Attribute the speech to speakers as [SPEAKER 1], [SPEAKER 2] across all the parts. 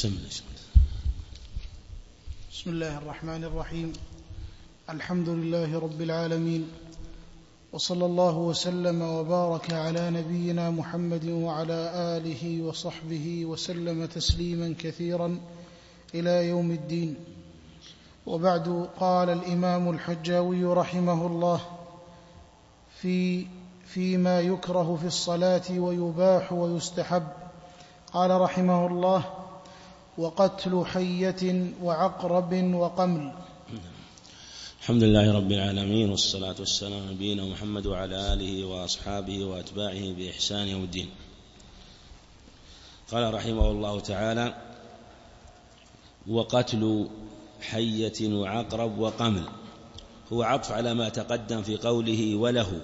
[SPEAKER 1] بسم الله الرحمن الرحيم. الحمد لله رب العالمين، وصلى الله وسلم وبارك على نبينا محمد وعلى آله وصحبه وسلم تسليما كثيرا إلى يوم الدين. وبعد، قال الإمام الحجاوي رحمه الله فيما يكره في الصلاة ويباح ويستحب، قال رحمه الله: وقتل حية وعقرب وقمل.
[SPEAKER 2] الحمد لله رب العالمين، والصلاة والسلام على نبينا محمد وعلى آله وأصحابه وأتباعه بإحسان يوم الدين. قال رحمه الله تعالى: وقتل حية وعقرب وقمل، هو عطف على ما تقدم في قوله وله،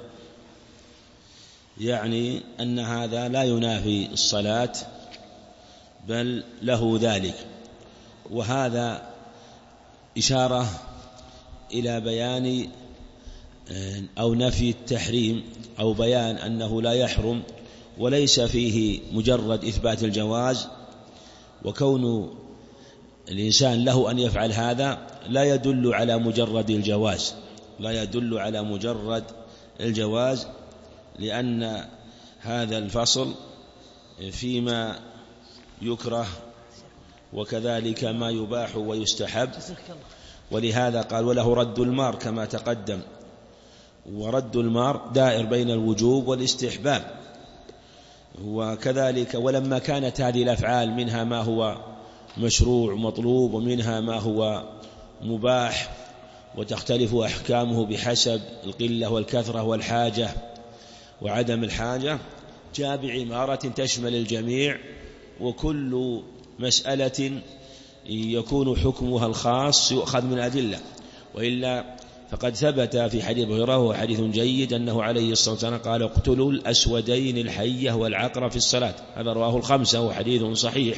[SPEAKER 2] يعني أن هذا لا ينافي الصلاة بل له ذلك، وهذا إشارة إلى بيان أو نفي التحريم أو بيان أنه لا يحرم، وليس فيه مجرد إثبات الجواز. وكون الإنسان له أن يفعل هذا لا يدل على مجرد الجواز، لا يدل على مجرد الجواز، لأن هذا الفصل فيما يكره وكذلك ما يباح ويستحب، ولهذا قال: وله رد المار كما تقدم. ورد المار دائر بين الوجوب والاستحباب، وكذلك ولما كانت هذه الأفعال منها ما هو مشروع مطلوب ومنها ما هو مباح، وتختلف أحكامه بحسب القلة والكثرة والحاجة وعدم الحاجة، جاء بعبارة تشمل الجميع، وكل مسألة يكون حكمها الخاص يؤخذ من أدلة. وإلا فقد ثبت في حديث أبي هريرة وهو حديث جيد أنه عليه الصلاة والسلام قال: اقتلوا الأسودين الحية والعقرب في الصلاة. هذا رواه الخمسة وحديث صحيح.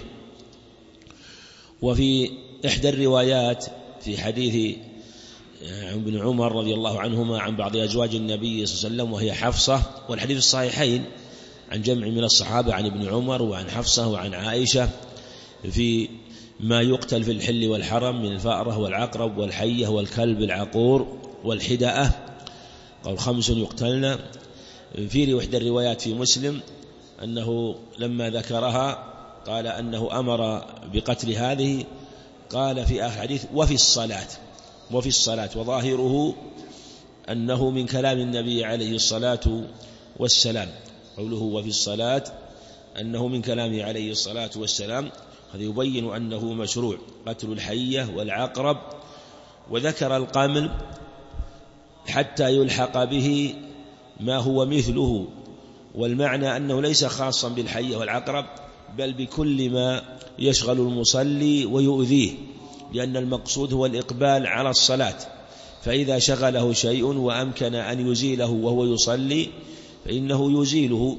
[SPEAKER 2] وفي إحدى الروايات في حديث ابن عمر رضي الله عنهما عن بعض أزواج النبي صلى الله عليه وسلم وهي حفصة، والحديث الصحيحين عن جمع من الصحابة عن ابن عمر وعن حفصة وعن عائشة في ما يقتل في الحل والحرم من الفأرة والعقرب والحية والكلب العقور والحدأة، قال 5 يقتلن. في إحدى الروايات في مسلم أنه لما ذكرها قال أنه أمر بقتل هذه، قال في آخر حديث: وفي الصلاة، وظاهره أنه من كلام النبي عليه الصلاة والسلام، قوله وفي الصلاة أنه من كلامه عليه الصلاة والسلام، هذا يبين أنه مشروع قتل الحية والعقرب. وذكر القمل حتى يلحق به ما هو مثله، والمعنى أنه ليس خاصا بالحية والعقرب بل بكل ما يشغل المصلي ويؤذيه، لأن المقصود هو الإقبال على الصلاة، فإذا شغله شيء وأمكن أن يزيله وهو يصلي فإنه يزيله،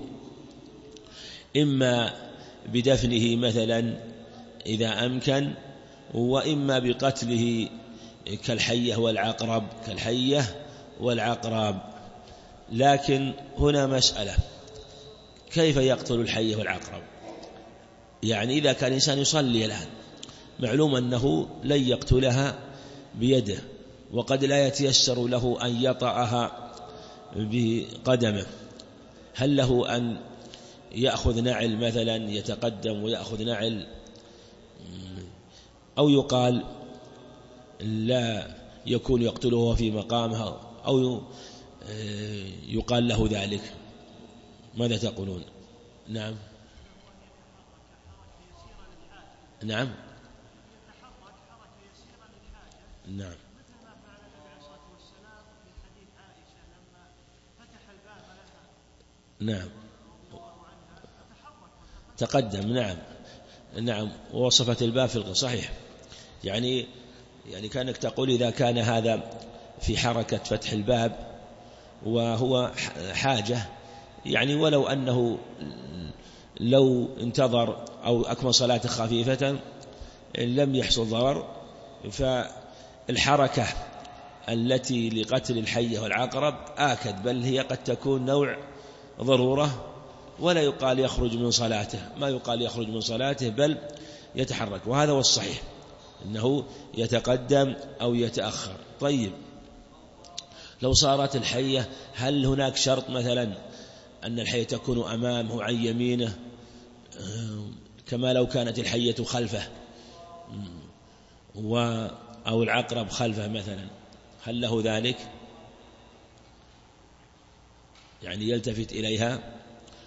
[SPEAKER 2] إما بدفنه مثلا إذا أمكن، وإما بقتله كالحية والعقرب. لكن هنا مسألة: كيف يقتل الحية والعقرب؟ يعني إذا كان الإنسان يصلي الآن، معلوم أنه لن يقتلها بيده، وقد لا يتيسر له أن يطأها بقدمه، هل له أن يأخذ نعل مثلا يتقدم ويأخذ نعل، أو يقال لا يكون يقتله في مقامها، أو يقال له ذلك؟ ماذا تقولون؟ نعم نعم نعم نعم تقدم. نعم ووصفت الباب في صحيح. يعني كأنك تقول إذا كان هذا في حركة فتح الباب وهو حاجة، يعني ولو أنه لو انتظر أو أكمل صلاة خفيفة لم يحصل ضرر، فالحركة التي لقتل الحية والعقرب آكد، بل هي قد تكون نوع ضرورة، ولا يقال يخرج من صلاته، ما يقال يخرج من صلاته، بل يتحرك، وهذا هو الصحيح أنه يتقدم أو يتأخر. طيب لو صارت الحية، هل هناك شرط مثلا أن الحية تكون أمامه عن يمينه كما لو كانت الحية خلفه أو العقرب خلفه مثلا، هل له ذلك؟ يعني يلتفت إليها؟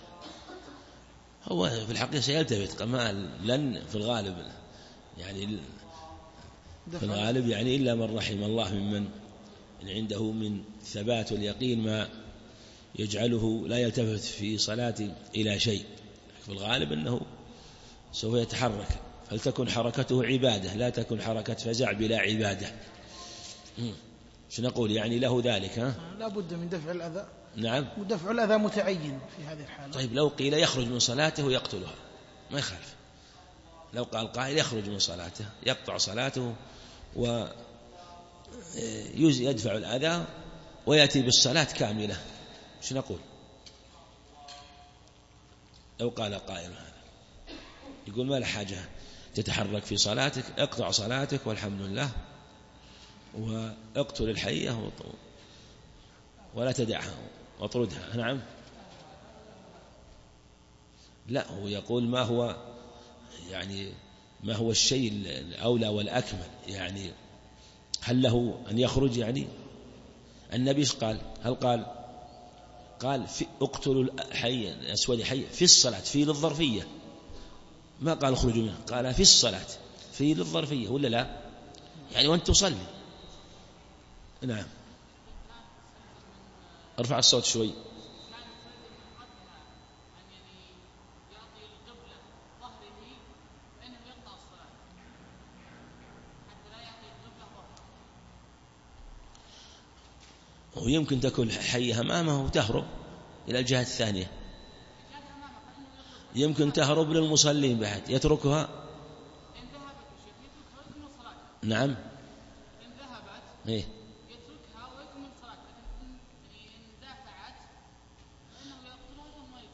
[SPEAKER 2] هو في الحقيقة سيلتفت كما لن في الغالب، يعني في الغالب يعني إلا من رحم الله ممن عنده من ثبات واليقين ما يجعله لا يلتفت في صلاته إلى شيء. في الغالب أنه سوف يتحرك، فلتكن حركته عبادة، لا تكن حركة فزع بلا عبادة. شو نقول يعني له ذلك؟
[SPEAKER 1] لا بد من دفع الأذى.
[SPEAKER 2] نعم،
[SPEAKER 1] ودفع الأذى متعين في هذه الحالة.
[SPEAKER 2] طيب لو قيل يخرج من صلاته ويقتلها ما يخالف. لو قال قائل يخرج من صلاته يقطع صلاته ويدفع الأذى ويأتي بالصلاة كاملة، شو نقول؟ لو قال قائل هذا يقول ما له حاجة تتحرك في صلاتك، اقطع صلاتك والحمد لله، واقتل الحية ولا تدعها واطردها. نعم، لا، هو يقول ما هو الشيء الأولى والأكمل، يعني هل له أن يخرج؟ يعني النبي قال، هل قال اقتلوا الحي الأسود حي في الصلاة، في للظرفية، ما قال اخرجوا منها، قال في الصلاة، في للظرفية ولا لا؟ يعني وانت تصلي. نعم، ارفع الصوت شوي. ويمكن تكون حية أمامه وتهرب إلى الجهة الثانية، يمكن تهرب للمصلين بعد يتركها. نعم، إن ذهبت يتركها ويكمل صلاته، لكن إن دافعت فإنه يقتلها ثم يقتل.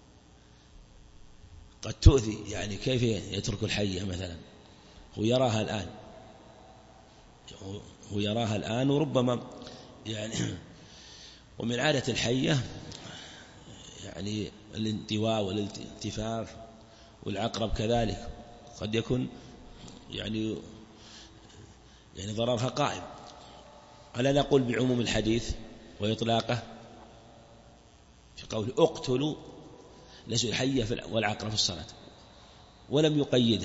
[SPEAKER 2] قد تؤذي، يعني كيف يترك الحية مثلا؟ هو يراها الآن وربما يعني ومن عادة الحية يعني الانطواء والالتفاف، والعقرب كذلك قد يكون يعني ضررها قائم. ألا نقول بعموم الحديث وإطلاقه في قول اقتلوا ليس الحية والعقرب في الصلاة، ولم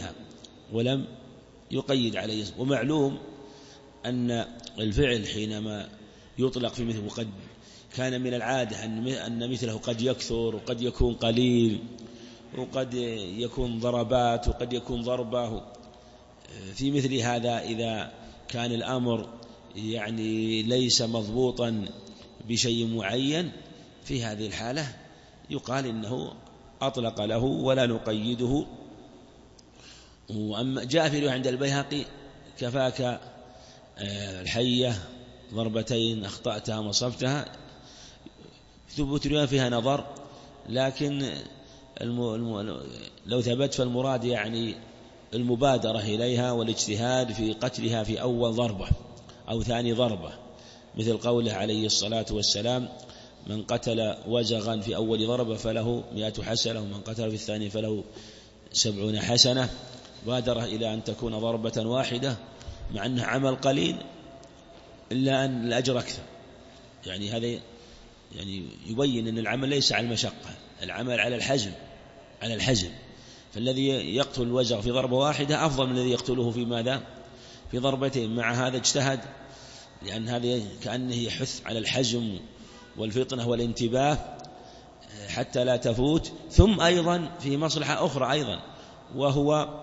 [SPEAKER 2] يقيد عليه. ومعلوم أن الفعل حينما يطلق في مثله، وقد كان من العادة أن مثله قد يكثر وقد يكون قليل، وقد يكون ضربات وقد يكون ضربة. في مثل هذا إذا كان الأمر يعني ليس مضبوطا بشيء معين، في هذه الحالة يقال إنه أطلق له ولا نقيده. وأما جاء في رواية عند البيهقي كفاك الحية ضربتين أخطأتها وصفتها، ثبوت رواية فيها نظر، لكن لو ثبت فالمراد يعني المبادرة إليها والاجتهاد في قتلها في أول ضربة أو ثاني ضربة، مثل قوله عليه الصلاة والسلام من قتل وزغا في أول ضربة فله 100 حسنة، ومن قتل في الثاني فله 70 حسنة. بادر إلى أن تكون ضربة واحدة مع أنها عمل قليل، إلا أن الأجر أكثر. يعني هذا يعني يبين أن العمل ليس على المشقة، العمل على الحزم. فالذي يقتل الوزغ في ضربة واحدة أفضل من الذي يقتله في ماذا؟ في ضربتين. مع هذا اجتهد، لأن هذا كأنه يحث على الحزم والفطنة والانتباه حتى لا تفوت. ثم أيضا في مصلحة أخرى أيضا، وهو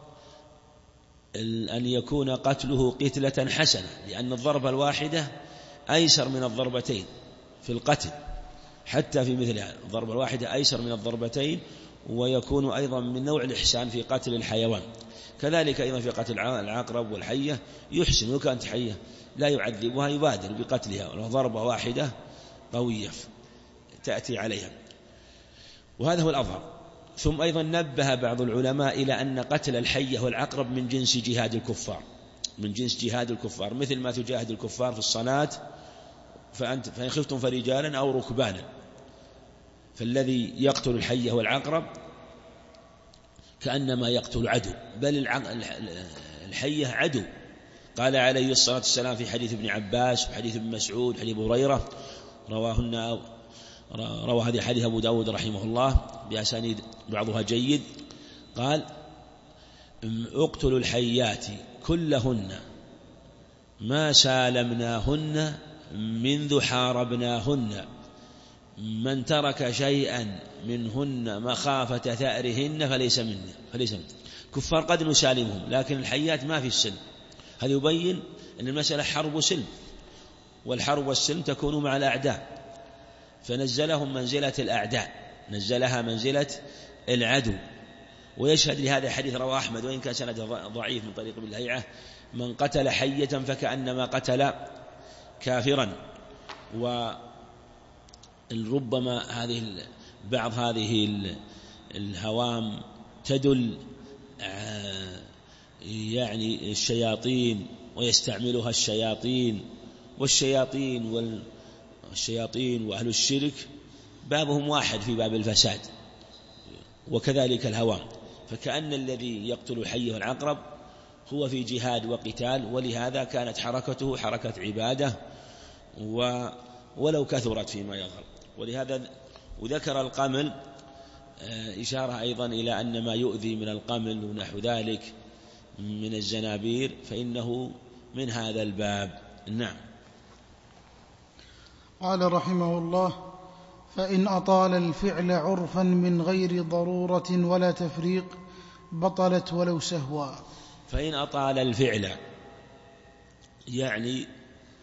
[SPEAKER 2] أن يكون قتله قتلة حسنة، لأن الضربة الواحدة أيسر من الضربتين في القتل، حتى في مثلها الضربة الواحدة أيسر من الضربتين، ويكون أيضا من نوع الإحسان في قتل الحيوان. كذلك أيضا في قتل العقرب والحية يحسن، وكانت حية لا يعذبها يبادر بقتلها، ولو ضربة واحدة قوية تأتي عليها. وهذا هو الأظهر ثم أيضا نبه بعض العلماء إلى أن قتل الحية والعقرب من جنس جهاد الكفار، من جنس جهاد الكفار، مثل ما تجاهد الكفار في الصلاة فإن خفتم فرجالا أو ركبانا. فالذي يقتل الحية والعقرب كأنما يقتل عدو، بل الحية عدو. قال عليه الصلاة والسلام في حديث ابن عباس وحديث ابن مسعود حديث أبي هريرة روى هذه الحديث أبو داود رحمه الله بأسانيد بعضها جيد، قال اقتلوا الحيات كلهن ما سالمناهن منذ حاربناهن، من ترك شيئا منهن مخافة ثأرهن فليس منه. كفار قد نسالمهم، لكن الحيات ما في السلم. هذا يبين أن المسألة حرب وسلم، والحرب والسلم تكون مع الأعداء، فنزلهم منزلة الأعداء، نزلها منزلة العدو. ويشهد لهذا الحديث رواه أحمد وإن كان سند ضعيف من طريق ابن لهيعة: من قتل حية فكأنما قتل كافرا. وربما بعض هذه الهوام تدل يعني الشياطين ويستعملها والشياطين وأهل الشرك بابهم واحد في باب الفساد، وكذلك الهوام. فكأن الذي يقتل الحي والعقرب هو في جهاد وقتال، ولهذا كانت حركته حركة عبادة ولو كثرت فيما يظهر. ولهذا وذكر القمل إشارة أيضا إلى أن ما يؤذي من القمل ونحو ذلك من الزنابير فإنه من هذا الباب. نعم.
[SPEAKER 1] قال رحمه الله: فإن أطال الفعل عرفا من غير ضرورة ولا تفريق بطلت ولو سهوا.
[SPEAKER 2] فإن أطال الفعل يعني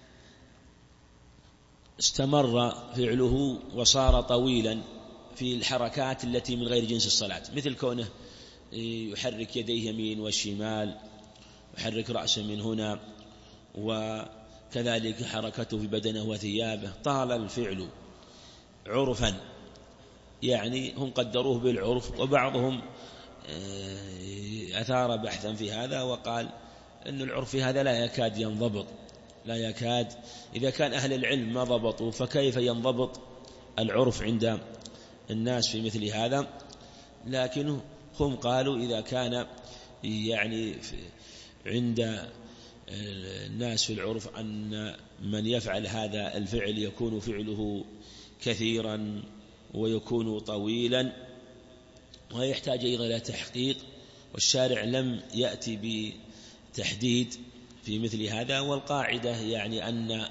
[SPEAKER 2] استمر فعله وصار طويلا في الحركات التي من غير جنس الصلاة، مثل كونه يحرك يديه يمين والشمال، يحرك رأسه من هنا، وكذلك حركته في بدنه وثيابه. طال الفعل عرفا، يعني هم قدروه بالعرف، وبعضهم أثار بحثا في هذا وقال أن العرف في هذا لا يكاد ينضبط، لا يكاد. إذا كان أهل العلم ما ضبطوا فكيف ينضبط العرف عند الناس في مثل هذا؟ لكن هم قالوا إذا كان يعني عند الناس في العرف أن من يفعل هذا الفعل يكون فعله كثيرا ويكون طويلا ويحتاج إلى تحقيق، والشارع لم يأتي بتحديد في مثل هذا. والقاعدة يعني أن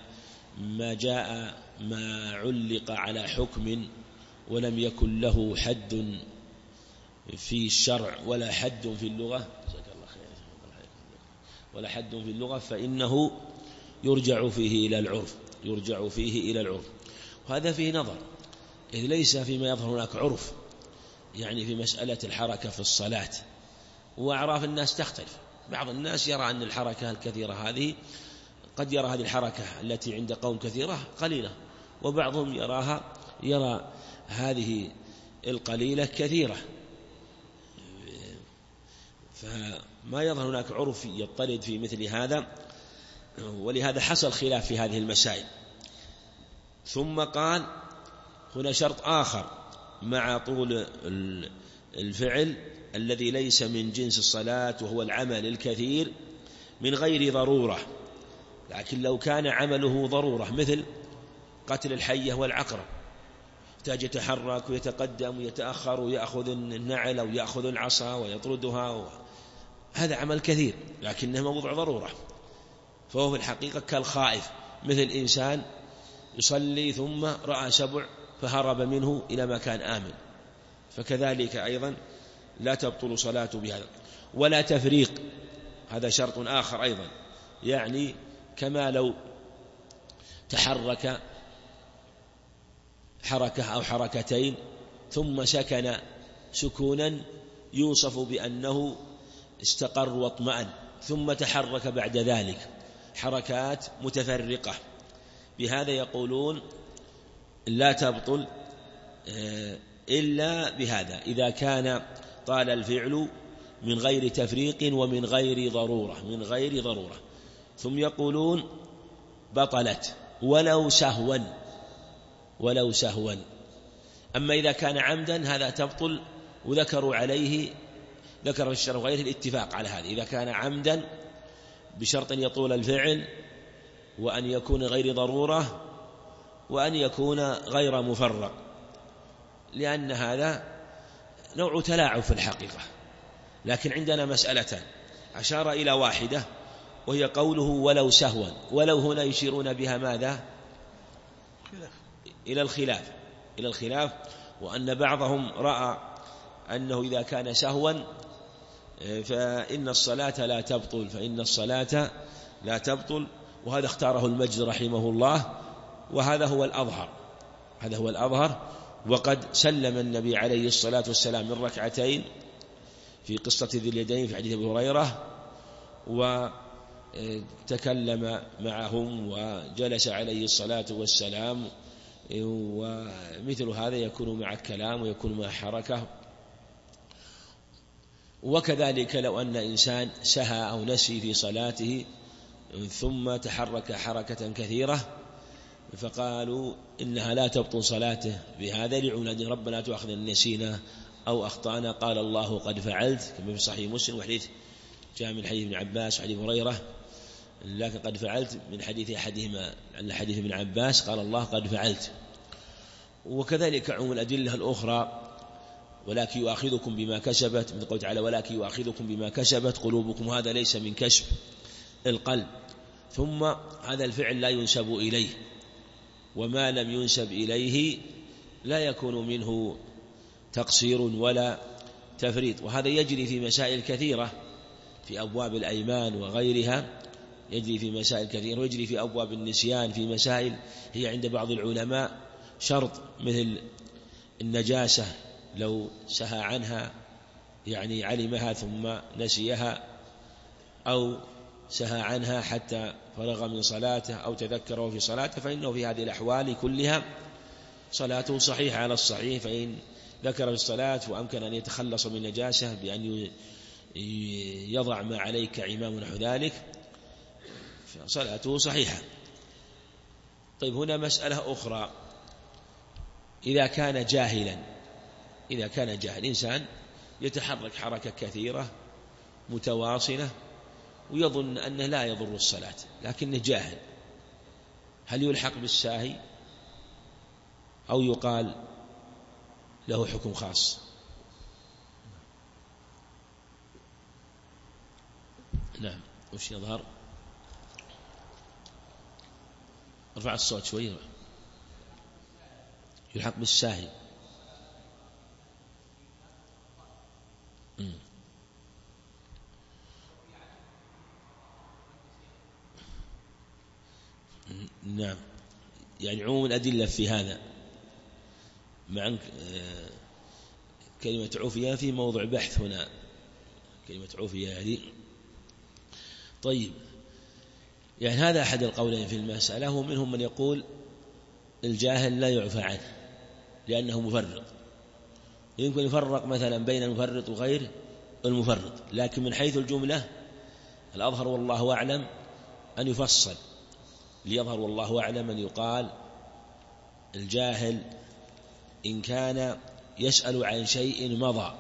[SPEAKER 2] ما علق على حكم ولم يكن له حد في الشرع ولا حد في اللغة فإنه يرجع فيه إلى العرف. وهذا فيه نظر، إذ ليس فيما يظهر هناك عرف يعني في مسألة الحركة في الصلاة، وأعراف الناس تختلف. بعض الناس يرى أن الحركة الكثيرة هذه قد يرى هذه الحركة التي عند قوم كثيرة قليلة، وبعضهم يرى هذه القليلة كثيرة. فما يظهر هناك عرف يضطرد في مثل هذا، ولهذا حصل خلاف في هذه المسائل. ثم قال هنا شرط آخر مع طول الفعل الذي ليس من جنس الصلاة، وهو العمل الكثير من غير ضرورة. لكن لو كان عمله ضرورة مثل قتل الحية والعقرب، يحتاج يتحرك ويتقدم ويتأخر ويأخذ النعل أو يأخذ العصا ويطردها، هذا عمل كثير لكنه موضع ضرورة، فهو في الحقيقة كالخائف، مثل إنسان يصلي ثم رأى سبع فهرب منه إلى مكان آمن، فكذلك أيضا لا تبطل صلاة بهذا. ولا تفريق، هذا شرط آخر أيضا، يعني كما لو تحرك حركة أو حركتين ثم سكن سكونا يوصف بأنه استقر واطمأن، ثم تحرك بعد ذلك حركات متفرقة، بهذا يقولون لا تبطل إلا بهذا إذا كان طال الفعل من غير تفريق ومن غير ضرورة ثم يقولون بطلت ولو سهوا أما إذا كان عمدا هذا تبطل. وذكروا عليه ذكر الشرع غير الاتفاق على هذا إذا كان عمدا بشرط أن يطول الفعل وأن يكون غير ضرورة وأن يكون غير مفرق، لأن هذا نوع تلاعب في الحقيقة. لكن عندنا مسألتان أشار إلى واحدة وهي قوله ولو سهوا، ولو هنا يشيرون بها ماذا؟ إلى الخلاف وأن بعضهم رأى أنه إذا كان سهوا فإن الصلاة لا تبطل وهذا اختاره المجد رحمه الله وهذا هو الأظهر. وقد سلم النبي عليه الصلاة والسلام من ركعتين في قصة ذي اليدين في حديث أبي هريرة وتكلم معهم وجلس عليه الصلاة والسلام، ومثل هذا يكون مع الكلام ويكون مع حركة. وكذلك لو أن إنسان سهى أو نسي في صلاته ثم تحرك حركة كثيرة فقالوا إنها لا تبطل صلاته بهذا لعناد ربنا تؤاخذنا إن نسينا أو أخطأنا قال الله قد فعلت كما في صحيح مسلم وحديث جاء من حديث ابن عباس وحديث هريرة، لكن قد فعلت من حديث أحدهما عن حديث ابن عباس قال الله قد فعلت. وكذلك عموم الأدلة الأخرى ولكن يؤاخذكم بما كسبت من قوله تعالى ولكن يؤاخذكم بما كسبت قلوبكم، هذا ليس من كسب القلب. ثم هذا الفعل لا ينسب إليه، وما لم ينسب إليه لا يكون منه تقصير ولا تفريط. وهذا يجري في مسائل كثيرة في أبواب الأيمان وغيرها، يجري في مسائل كثيرة، ويجري في أبواب النسيان في مسائل هي عند بعض العلماء شرط مثل النجاسة لو سهى عنها يعني علمها ثم نسيها أو سهى عنها حتى فرغ من صلاته أو تذكره في صلاته فإنه في هذه الأحوال كلها صلاته صحيحة على الصحيح. فإن ذكر في الصلاة وأمكن أن يتخلص من نجاسة بأن يضع ما عليك عمام نحو ذلك فصلاته صحيحة. طيب هنا مسألة أخرى، إذا كان جاهلا إنسان يتحرك حركة كثيرة متواصلة ويظن أنه لا يضر الصلاة لكنه جاهل، هل يلحق بالساهي أو يقال له حكم خاص؟ نعم. وش يظهر؟ ارفع الصوت شوي. يلحق بالساهي. نعم، يعني عموم الأدلة في هذا مع كلمة عفية في موضع بحث هنا، كلمة عفية هذه. طيب يعني هذا أحد القولين في المسألة، ومنهم من يقول الجاهل لا يعفى عنه لأنه مفرط، يمكن يفرق مثلا بين المفرط وغير المفرط، لكن من حيث الجملة الأظهر والله أعلم أن يفصل، ليظهر والله أعلم أن يقال الجاهل إن كان يسأل عن شيء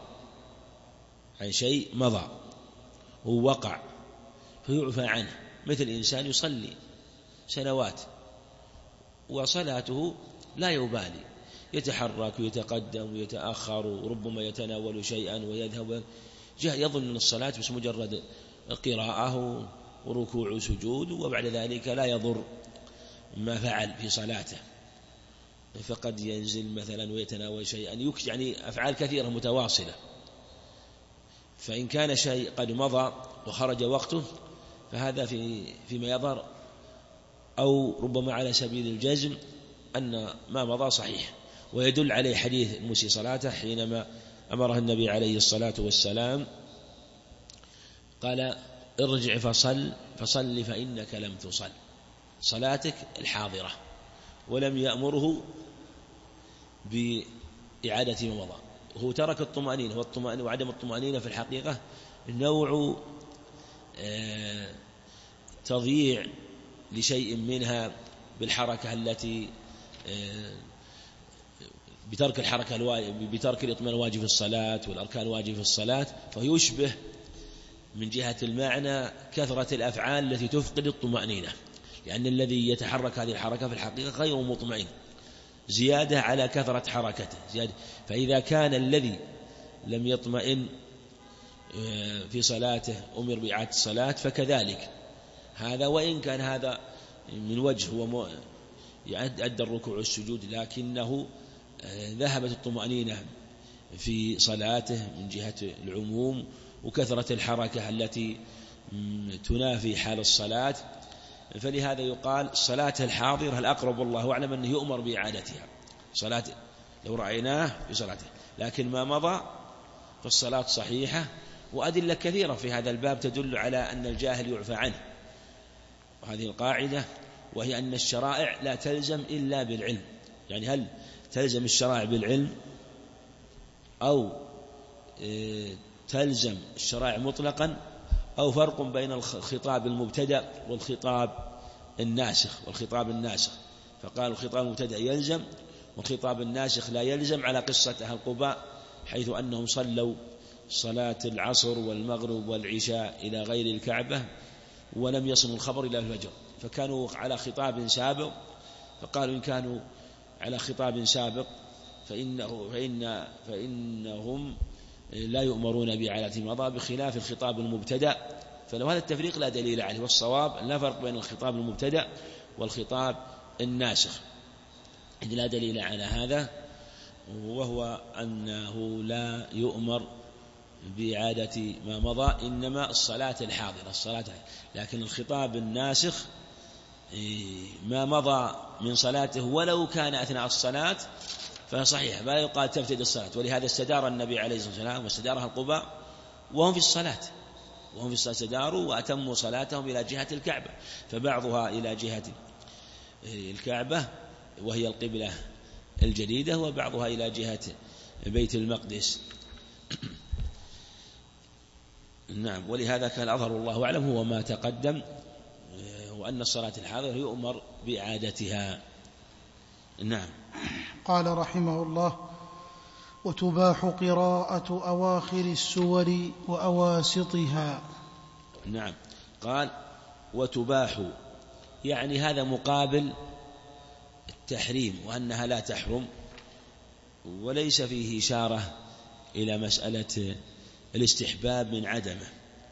[SPEAKER 2] مضى ووقع فيعفى عنه، مثل إنسان يصلي سنوات وصلاته لا يبالي، يتحرك ويتقدم ويتأخر وربما يتناول شيئا ويذهب يظن أن الصلاة بس مجرد قراءة وركوع وسجود وبعد ذلك لا يضر ما فعل في صلاته، فقد ينزل مثلا ويتناول شيئا يعني أفعال كثيرة متواصلة. فإن كان شيء قد مضى وخرج وقته فهذا فيما يظهر، أو ربما على سبيل الجزم أن ما مضى صحيح، ويدل عليه حديث المسيء صلاته حينما أمره النبي عليه الصلاة والسلام قال ارجع فصل فإنك لم تصل، صلاتك الحاضرة، ولم يأمره إعادة ما مضى. هو ترك الطمأنينة، وعدم الطمأنينة في الحقيقة نوع تضييع لشيء منها بالحركة التي بترك الحركة بترك الإطمئنان الواجب في الصلاة والأركان الواجب في الصلاة، فيشبه من جهة المعنى كثرة الأفعال التي تفقد الطمأنينة، لأن الذي يتحرك هذه الحركة في الحقيقة غير مطمئن، زيادة على كثرة حركته زيادة. فإذا كان الذي لم يطمئن في صلاته أمر بإعادة الصلاة فكذلك هذا، وإن كان هذا من وجه هو أدى الركوع والسجود، لكنه ذهبت الطمأنينة في صلاته من جهة العموم وكثرة الحركة التي تنافي حال الصلاة. فلهذا يقال صلاة الحاضر الأقرب والله أعلم أنه يؤمر بإعادتها، صلاة لو رأيناه في صلاته، لكن ما مضى فالصلاة صحيحة. وأدلة كثيرة في هذا الباب تدل على أن الجاهل يعفى عنه، وهذه القاعدة وهي أن الشرائع لا تلزم إلا بالعلم. يعني هل تلزم الشرائع بالعلم أو تلزم الشرائع مطلقا، أو فرق بين الخطاب المبتدأ والخطاب الناسخ. فقال الخطاب المبتدأ يلزم والخطاب الناسخ لا يلزم، على قصة أهل قباء حيث أنهم صلوا صلاة العصر والمغرب والعشاء إلى غير الكعبة ولم يصلوا الخبر إلى الفجر، فكانوا على خطاب سابق. فقالوا إن كانوا على خطاب سابق فإنهم لا يؤمرون بإعادة ما مضى، بخلاف الخطاب المبتدأ. فلو هذا التفريق لا دليل عليه، والصواب لا فرق بين الخطاب المبتدأ والخطاب الناسخ، إذ لا دليل على هذا، وهو أنه لا يؤمر بإعادة ما مضى، إنما الصلاة الحاضرة لكن الخطاب الناسخ ما مضى من صلاته ولو كان أثناء الصلاة فصحيح لا يقال تفتد الصلاة. ولهذا استدار النبي عليه الصلاة والسلام واستدارها القباء وهم في الصلاة استداروا وأتموا صلاتهم إلى جهة الكعبة، فبعضها إلى جهة الكعبة وهي القبلة الجديدة، وبعضها إلى جهة بيت المقدس. نعم. ولهذا كان أظهر الله أعلم هو ما تقدم، وأن الصلاة الحاضرة يؤمر بإعادتها. نعم.
[SPEAKER 1] قال رحمه الله: وتباح قراءة أواخر السور وأواسطها.
[SPEAKER 2] نعم. قال وتباح، يعني هذا مقابل التحريم، وأنها لا تحرم، وليس فيه إشارة إلى مسألة الاستحباب من عدمه،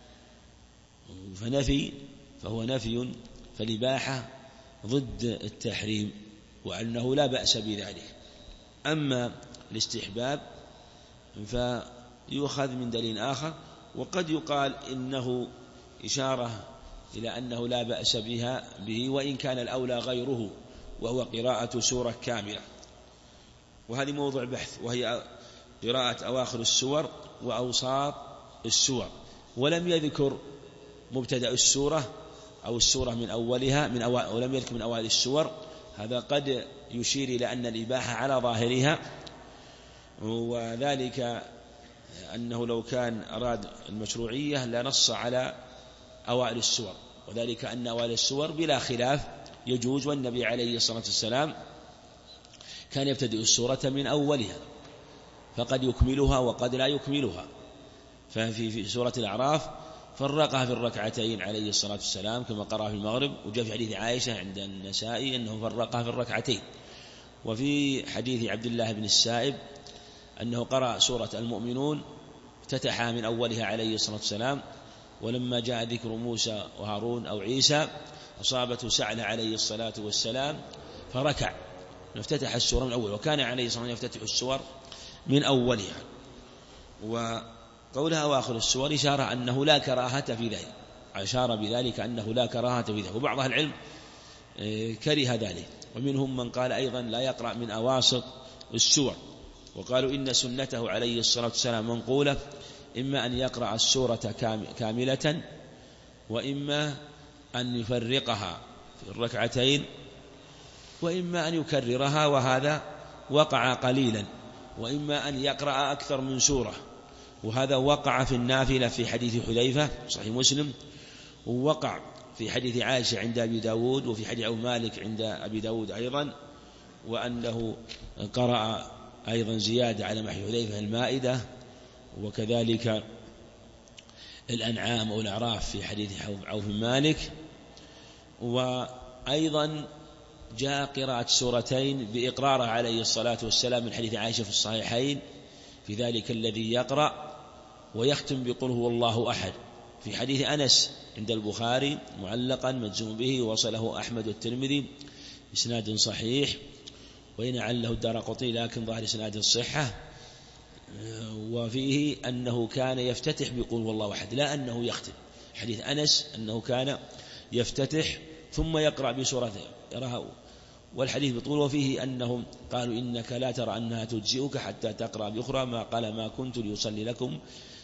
[SPEAKER 2] فهو نفي، فالإباحة ضد التحريم، وأنه لا بأس بذلك. أما الاستحباب فيؤخذ من دليل آخر، وقد يقال إنه إشارة إلى أنه لا بأس به وإن كان الأولى غيره، وهو قراءة سورة كاملة. وهذه موضوع بحث، وهي قراءة أواخر السور وأوساط السور، ولم يذكر مبتدأ السورة أو السورة من أولها ولم يذكر من أوائل السور. هذا قد يشير إلى أن الإباحة على ظاهرها، وذلك أنه لو كان أراد المشروعية لنص على أوائل السور، وذلك أن أوائل السور بلا خلاف يجوز، والنبي عليه الصلاة والسلام كان يبتدئ السورة من أولها، فقد يكملها وقد لا يكملها. ففي سورة الأعراف فرقها في الركعتين عليه الصلاة والسلام كما قرأ في المغرب، وجاء في حديث عائشة عند النسائي أنه فرقها في الركعتين. وفي حديث عبد الله بن السائب أنه قرأ سورة المؤمنون افتتحها من أولها عليه الصلاة والسلام، ولما جاء ذكر موسى وهارون أو عيسى أصابته سعلة عليه الصلاة والسلام فركع، افتتح السورة من أول، وكان عليه الصلاة والسلام يفتتح السور من أولها. وقولها أواخر السور إشارة أنه لا كراهة في ذلك، أشار بذلك أنه لا كراهة في ذلك، وبعض أهل العلم كره ذلك، ومنهم من قال أيضا لا يقرأ من أواسط السور، وقالوا إن سنته عليه الصلاة والسلام منقولة، إما أن يقرأ السورة كاملة، وإما أن يفرقها في الركعتين، وإما أن يكررها، وهذا وقع قليلا، وإما أن يقرأ أكثر من سورة، وهذا وقع في النافلة في حديث حذيفة صحيح مسلم، ووقع في حديث عائشة عند أبي داود، وفي حديث أبي مالك عند أبي داود أيضا، وأنه قرأ أيضا زيادة على ما في حذيفة المائدة، وكذلك الأنعام أو الأعراف في حديث عوف مالك. وأيضا جاء قراءة سورتين بإقراره عليه الصلاة والسلام من حديث عائشة في الصحيحين في ذلك الذي يقرأ ويختم بقل هو الله أحد، في حديث أنس عند البخاري معلقا مجزوم به، وصله أحمد والترمذي بإسناد صحيح، وإن عله الدارقطني لكن ظاهر إسناد الصحة، وفيه أنه كان يفتتح بقل هو الله أحد لا أنه يختم. حديث أنس أنه كان يفتتح ثم يقرأ بسورة يراها، والحديث بطول. وفيه أنهم قالوا إنك لا ترى أنها تجزئك حتى تقرأ بأخرى، ما قال ما كنت ليصلي لكم،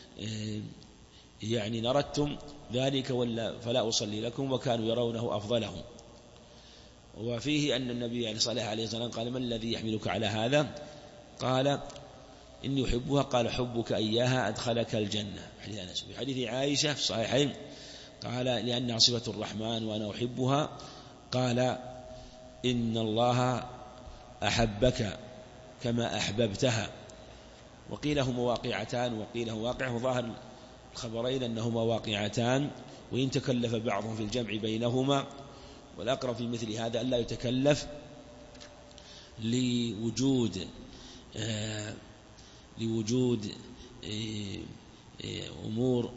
[SPEAKER 2] يعني نردتم ذلك ولا فلا أصلي لكم، وكانوا يرونه أفضلهم. وفيه أن النبي عليه الصلاة والسلام قال ما الذي يحملك على هذا؟ قال إني أحبها، قال حبك إياها أدخلك الجنة، حديث أنس. في حديث عائشة في الصحيحين قال لأنها صفة الرحمن وأنا أحبها، قال إن الله أحبك كما أحببتها. وقيل هما واقعتان وقيل هو واقع، وظاهر الخبرين أنهما واقعتان، وإن تكلف بعضهم في الجمع بينهما، والأقرب في مثل هذا ألا يتكلف لوجود أمور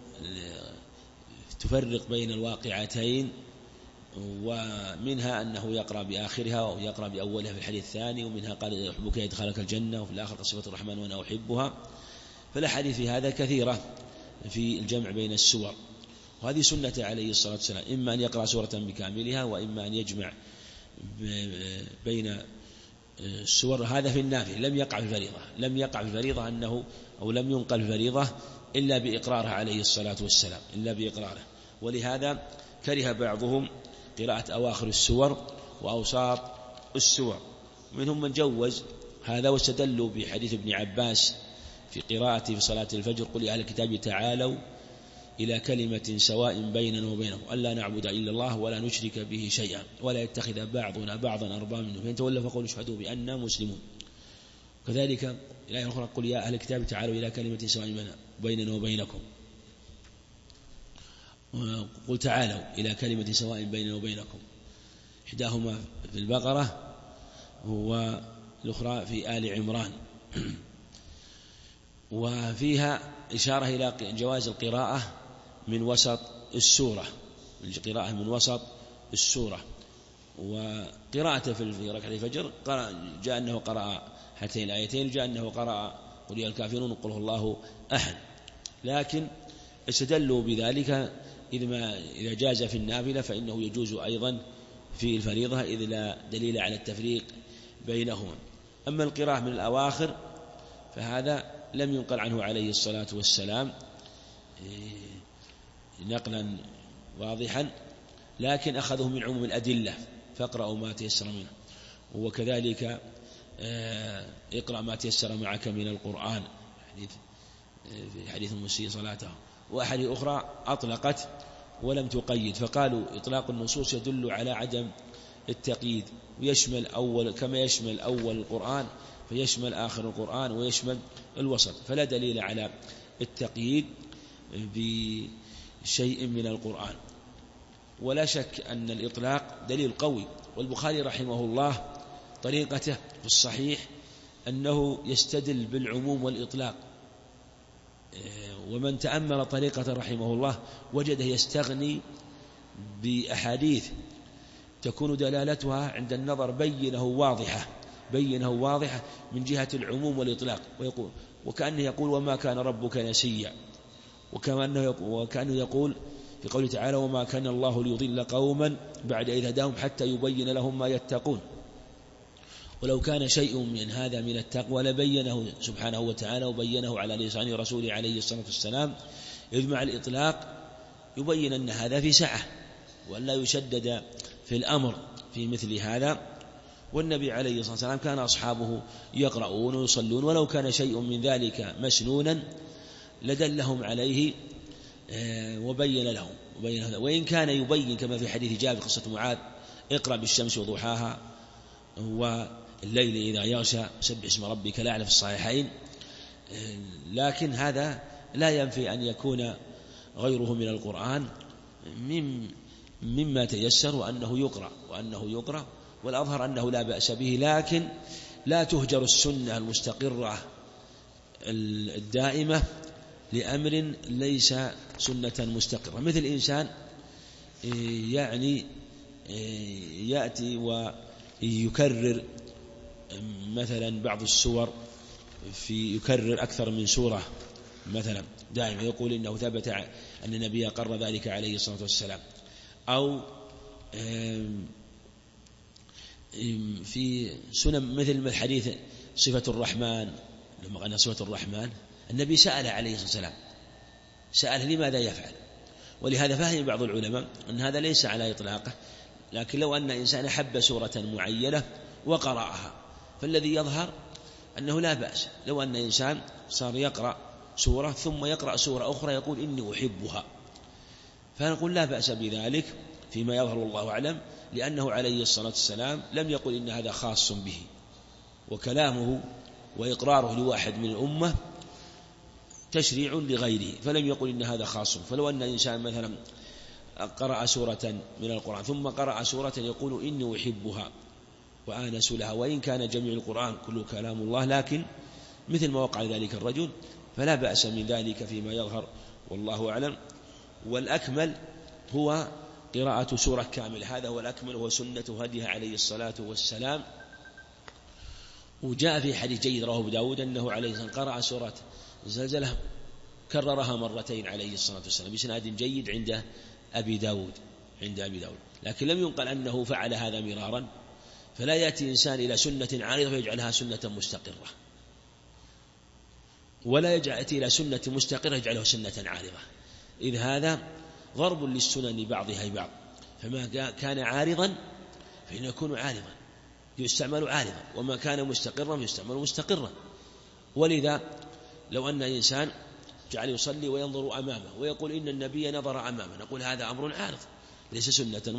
[SPEAKER 2] تفرق بين الواقعتين، ومنها أنه يقرأ بآخرها أو يقرأ بأولها في الحديث الثاني، ومنها قال أحبك يدخلك الجنة، وفي الآخر صفة الرحمن وأنا أحبها. فالأحاديث في هذا كثيرة في الجمع بين السور، وهذه سنة عليه الصلاة والسلام، إما أن يقرأ سورة بكاملها وإما أن يجمع بين السور. هذا في النافلة، لم يقع في الفريضة أنه أو لم ينقل في الفريضة إلا بإقراره عليه الصلاة والسلام، إلا بإقراره. ولهذا كره بعضهم قراءة أواخر السور وأوساط السور، منهم من جوز هذا، واستدلوا بحديث ابن عباس في قراءته في صلاة الفجر قل يا أهل الكتاب تعالوا إلى كلمة سواء بيننا وبينهم ألا نعبد إلا الله ولا نشرك به شيئا ولا يتخذ بعضنا بعضا أربابا منه فإن تولوا فقولوا اشهدوا بأننا مسلمون. كذلك الآية الأخرى قل يا أهل الكتاب تعالوا إلى كلمة سواء بيننا وبينكم، قل تعالوا إلى كلمة سواء بيننا وبينكم، إحداهما في البقرة والأخرى في آل عمران. وفيها إشارة إلى جواز القراءة من وسط السورة، القراءة من وسط السورة. وقراءته في ركعة الفجر جاء أنه قرأ هاتين الآيتين، جاء أنه قرأ قل يا الكافرون قل هو الله أحد، لكن استدلوا بذلك إذا جاز في النافلة فإنه يجوز أيضا في الفريضة، إذ لا دليل على التفريق بينهما. أما القراءة من الأواخر فهذا لم ينقل عنه عليه الصلاة والسلام نقلا واضحا، لكن أخذه من عموم الأدلة فاقرأوا ما تيسر منه، وكذلك اقرأ ما تيسر معك من القرآن في حديث المسيء صلاته. وأحد أخرى أطلقت ولم تقيد، فقالوا إطلاق النصوص يدل على عدم التقييد، ويشمل أول كما يشمل أول القرآن فيشمل آخر القرآن ويشمل الوسط، فلا دليل على التقييد بشيء من القرآن. ولا شك أن الإطلاق دليل قوي، والبخاري رحمه الله طريقته في الصحيح أنه يستدل بالعموم والإطلاق، ومن تأمل طريقة رحمه الله وجده يستغني بأحاديث تكون دلالتها عند النظر بينه واضحة من جهة العموم والإطلاق، وكأنه يقول وما كان ربك نسيا، وكأنه يقول في قوله تعالى وما كان الله ليضل قوما بعد إذ هداهم حتى يبين لهم ما يتقون، ولو كان شيء من هذا من التقوى لبينه سبحانه وتعالى وبينه على لسان رسوله عليه الصلاة والسلام، إذ مع الإطلاق يبين أن هذا في سعة وأن لا يشدد في الأمر في مثل هذا. والنبي عليه الصلاة والسلام كان أصحابه يقرؤون ويصلون، ولو كان شيء من ذلك مسنونا لدلهم عليه وبين لهم. وإن كان يبين كما في حديث جابر قصة معاذ: اقرأ بالشمس وضحاها والليل إذا يغشى سبح اسم ربك الأعلى في الصحيحين، لكن هذا لا ينفي أن يكون غيره من القرآن مما تيسر وأنه يقرأ والأظهر أنه لا بأس به، لكن لا تهجر السنة المستقرة الدائمة لأمر ليس سنة مستقرة، مثل إنسان يعني يأتي ويكرر مثلا بعض السور يكرر أكثر من سورة مثلا دائما، يقول إنه ثبت أن النبي قرر ذلك عليه الصلاة والسلام، أو في سنن مثل حديث صفة الرحمن، لما قلنا صفة الرحمن النبي سأل عليه الصلاة والسلام، سأله لماذا يفعل، ولهذا فهم بعض العلماء أن هذا ليس على إطلاقه، لكن لو أن إنسان حب سورة معينة وقرأها فالذي يظهر أنه لا بأس. لو أن إنسان صار يقرأ سورة ثم يقرأ سورة أخرى يقول إني أحبها، فنقول لا بأس بذلك فيما يظهر الله أعلم، لأنه عليه الصلاة والسلام لم يقل إن هذا خاص به، وكلامه وإقراره لواحد من الأمة تشريع لغيره، فلم يقل إن هذا خاص. فلو أن إنسان مثلا قرأ سورة من القرآن ثم قرأ سورة يقول إني أحبها وآنس لها، وإن كان جميع القرآن كله كلام الله، لكن مثل ما وقع ذلك الرجل، فلا بأس من ذلك فيما يظهر والله أعلم. والأكمل هو قراءة سورة كاملة، هذا هو الأكمل، هو سنة هديها عليه الصلاة والسلام. وجاء في حديث جيد رواه أبو داود أنه عليه الصلاة والسلام قرأ سورة الزلزلة كررها مرتين عليه الصلاة والسلام بسناد جيد عند أبي داود، لكن لم ينقل أنه فعل هذا مرارا، فلا يأتي إنسان إلى سنة عارضة ويجعلها سنة مستقرة، ولا يأتي إلى سنة مستقرة يجعلها سنة عارضة، إذ هذا ضرب للسنن بعضها بعض، فما كان عارضا فإنه يكون عارضا يستعمل عارضا، وما كان مستقرا يستعمل مستقرا. ولذا لو أن إنسان جعل يصلي وينظر أمامه ويقول إن النبي نظر أمامه، نقول هذا أمر عارض ليس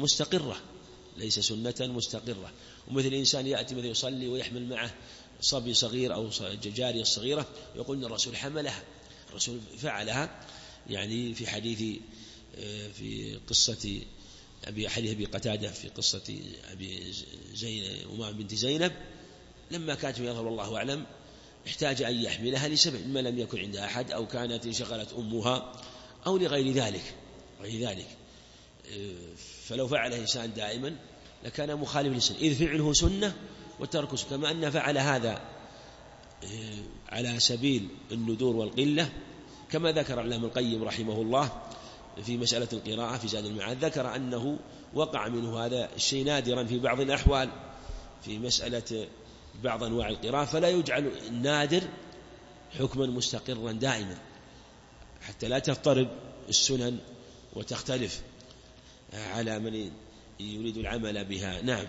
[SPEAKER 2] سنة مستقرة. ومثل إنسان يأتي مثل يصلي ويحمل معه صبي صغير أو جارية صغيرة يقول إن الرسول حملها، الرسول فعلها، يعني في حديث في قصة حديث أبي قتادة في قصة أمام بنت زينب لما كانت يظهر الله أعلم احتاج أن يحملها لسبب، إما لم يكن عندها أحد أو كانت انشغلت أمها أو لغير ذلك. فلو فعل إنسان دائما لكان مخالف للسنة، إذ فعله سنة والترك سنة، كما أن فعل هذا على سبيل الندور والقلة، كما ذكر الإمام القيم رحمه الله في مسألة القراءة في زاد المعاد، ذكر أنه وقع منه هذا الشيء نادرا في بعض الأحوال في مسألة بعض أنواع القراءة، فلا يجعل النادر حكما مستقرا دائما حتى لا تضطرب السنن وتختلف على من يريد العمل بها. نعم.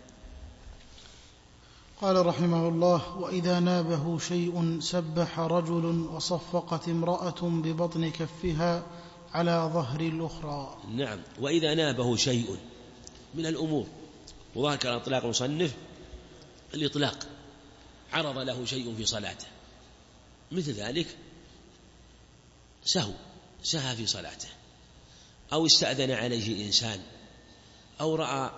[SPEAKER 1] قال رحمه الله: وإذا نابه شيء سبح رجل وصفقت امرأة ببطن كفها على ظهر الأخرى.
[SPEAKER 2] نعم. وإذا نابه شيء من الأمور، وظاهر كان إطلاق المصنف الإطلاق، عرض له شيء في صلاته مثل ذلك سهى في صلاته، أو استأذن عليه إنسان، أو رأى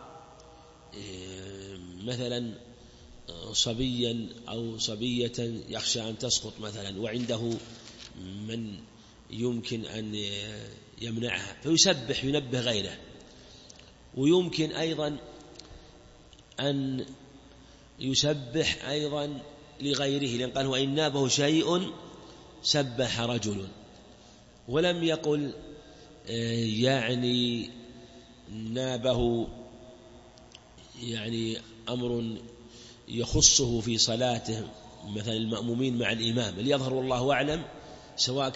[SPEAKER 2] مثلا صبيا أو صبية يخشى أن تسقط مثلا وعنده من يمكن أن يمنعها فيسبح ينبه غيره. ويمكن أيضا أن يسبح أيضا لغيره، لأن قال: وإن نابه شيء سبح رجل، ولم يقل يعني نابه يعني أمر يخصه في صلاته مثل المأمومين مع الإمام، اللي يظهر والله أعلم سواء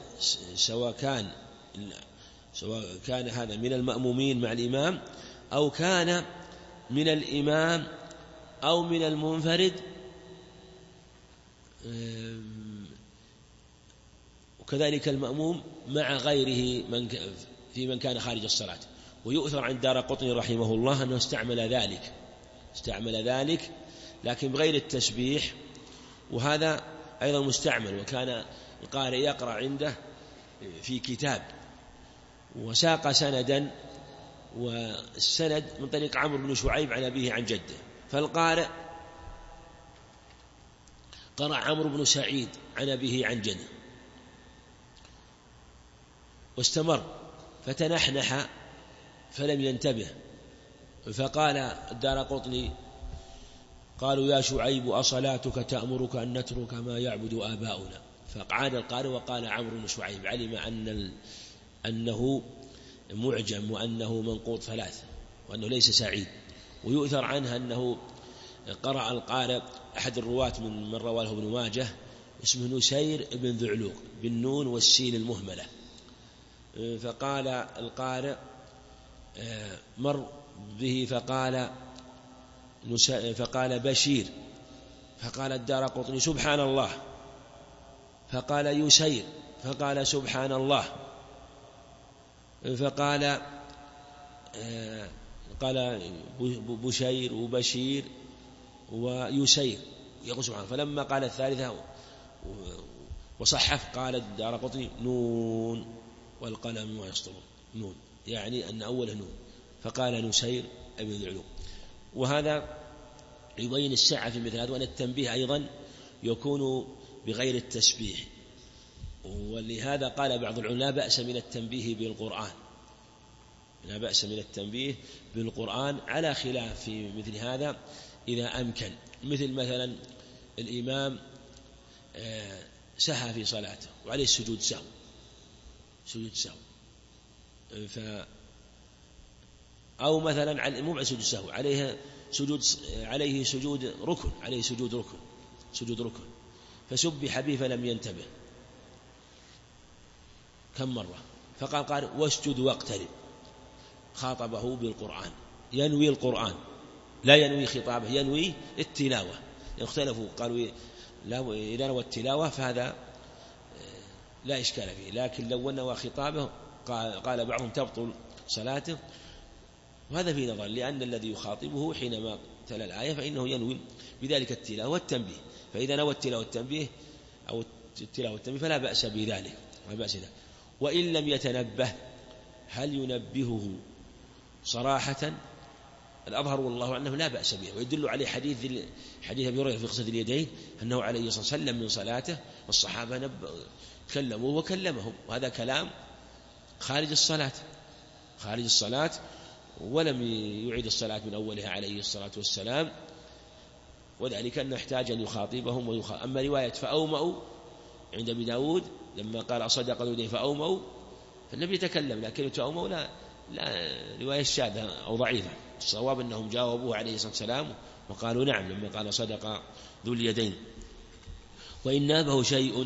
[SPEAKER 2] كان هذا من المأمومين مع الإمام أو كان من الإمام أو من المنفرد، وكذلك المأموم مع غيره في من كان خارج الصلاة. ويؤثر عن الدارقطني رحمه الله أنه استعمل ذلك لكن بغير التسبيح، وهذا أيضا مستعمل. وكان القارئ يقرأ عنده في كتاب وساق سندا، والسند من طريق عمرو بن شعيب عن أبيه عن جده، فالقارئ قرأ عمرو بن سعيد عن أبيه عن جده واستمر، فتنحنح فلم ينتبه، فقال الدارقطني: قالوا يا شعيب أصلاتك تأمرك أن نترك ما يعبد آباؤنا؟ فقعد القارئ وقال عمرو بن شعيب، علم أنه معجم وأنه منقوط ثلاث وأنه ليس سعيد. ويؤثر عنه أنه قرأ القارئ أحد الرواة من رواه ابن ماجه اسمه نسير بن ذعلوق بالنون والسين المهملة، فقال القارئ مر به فقال بشير، فقال الدارقطني سبحان الله، فقال يسير، فقال سبحان الله، فقال بشير وبشير ويسير، يقول سبحان الله. فلما قال الثالثة وصحف قال الدارقطني نون والقلم ما يسطرون، نون يعني أن أوله نون، فقال نسير ابن ذعلوق. وهذا يبين السعة في مثل هذا، وأن التنبيه أيضا يكون بغير التسبيح. ولهذا قال بعض العلماء لا بأس من التنبيه بالقرآن، لا بأس من التنبيه بالقرآن على خلاف في مثل هذا إذا أمكن، مثلا الإمام سهى في صلاته وعليه سجود سهو، أو مثلا مو سجود سهو، عليه سجود ركن، فسبح به فلم ينتبه كم مرة، فقال قارئ واسجد واقترب، خاطبه بالقرآن، ينوي القرآن لا ينوي خطابه، ينوي التلاوة. اختلفوا قالوا إذا نوى التلاوة فهذا لا إشكال فيه، لكن لو نوى خطابه قال بعضهم تبطل صلاته، وهذا في نظر، لأن الذي يخاطبه حينما تلا الآية فإنه ينوي بذلك التلاوة والتنبيه، فإذا نوى التلاوة والتنبيه أو التلاوة والتنبيه فلا بأس بذلك. وإن لم يتنبه هل ينبهه صراحة؟ الأظهر والله أنه لا بأس به، ويدل عليه حديث أبي هريرة في قصة اليدين أنه عليه الصلاة والسلام من صلاته والصحابة كلموه وكلمهم، وهذا كلام خارج الصلاة، ولم يعيد الصلاة من أولها عليه الصلاة والسلام، وذلك أنه يحتاج أن يخاطبهم أما رواية فأومأوا عند أبي داود لما قال أصدق ذو فأومأوا، فالنبي يتكلم، لكن فأومأوا لا رواية شاذة أو ضعيفة. الصواب أنهم جاوبوه عليه الصلاة والسلام وقالوا نعم لما قال صدق ذو اليدين. وإن نابه شيء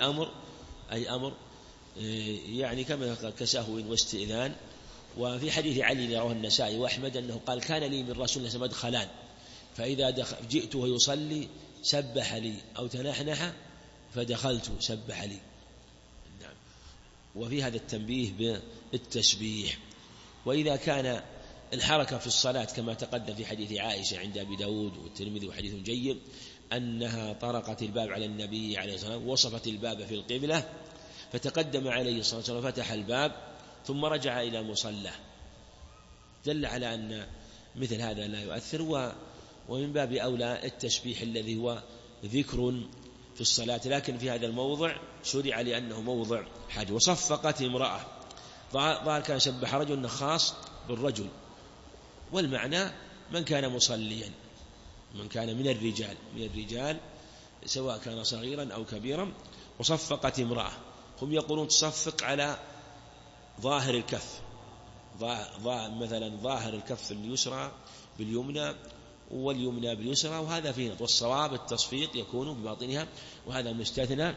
[SPEAKER 2] أي أمر يعني كما كسهو واستئذان. وفي حديث علي رواه النسائي وأحمد أنه قال كان لي من رسول الله مدخلان، فإذا جئت ويصلي سبح لي أو تنحنح فدخلت سبح لي. نعم. وفي هذا التنبيه بالتسبيح. وإذا كان الحركة في الصلاة كما تقدم في حديث عائشة عند أبي داود والترمذي وحديث جيد أنها طرقت الباب على النبي عليه الصلاة والسلام، وصفت الباب في القبلة، فتقدم عليه الصلاة والسلام وفتح الباب ثم رجع إلى مصلاه، دل على أن مثل هذا لا يؤثر. ومن باب أولى التسبيح الذي هو ذكر في الصلاة، لكن في هذا الموضع شرع لأنه موضع حاجة. وصفقت امرأة، ظهر كان سبح رجل خاص بالرجل، والمعنى من كان مصليا، من كان من الرجال سواء كان صغيرا أو كبيرا. وصفقت امرأة، هم يقولون تصفق على ظاهر الكف، مثلا ظاهر الكف اليسرى باليمنى واليمنى باليسرى، وهذا فيه. والصواب التصفيق يكون بباطنها، وهذا مستثنى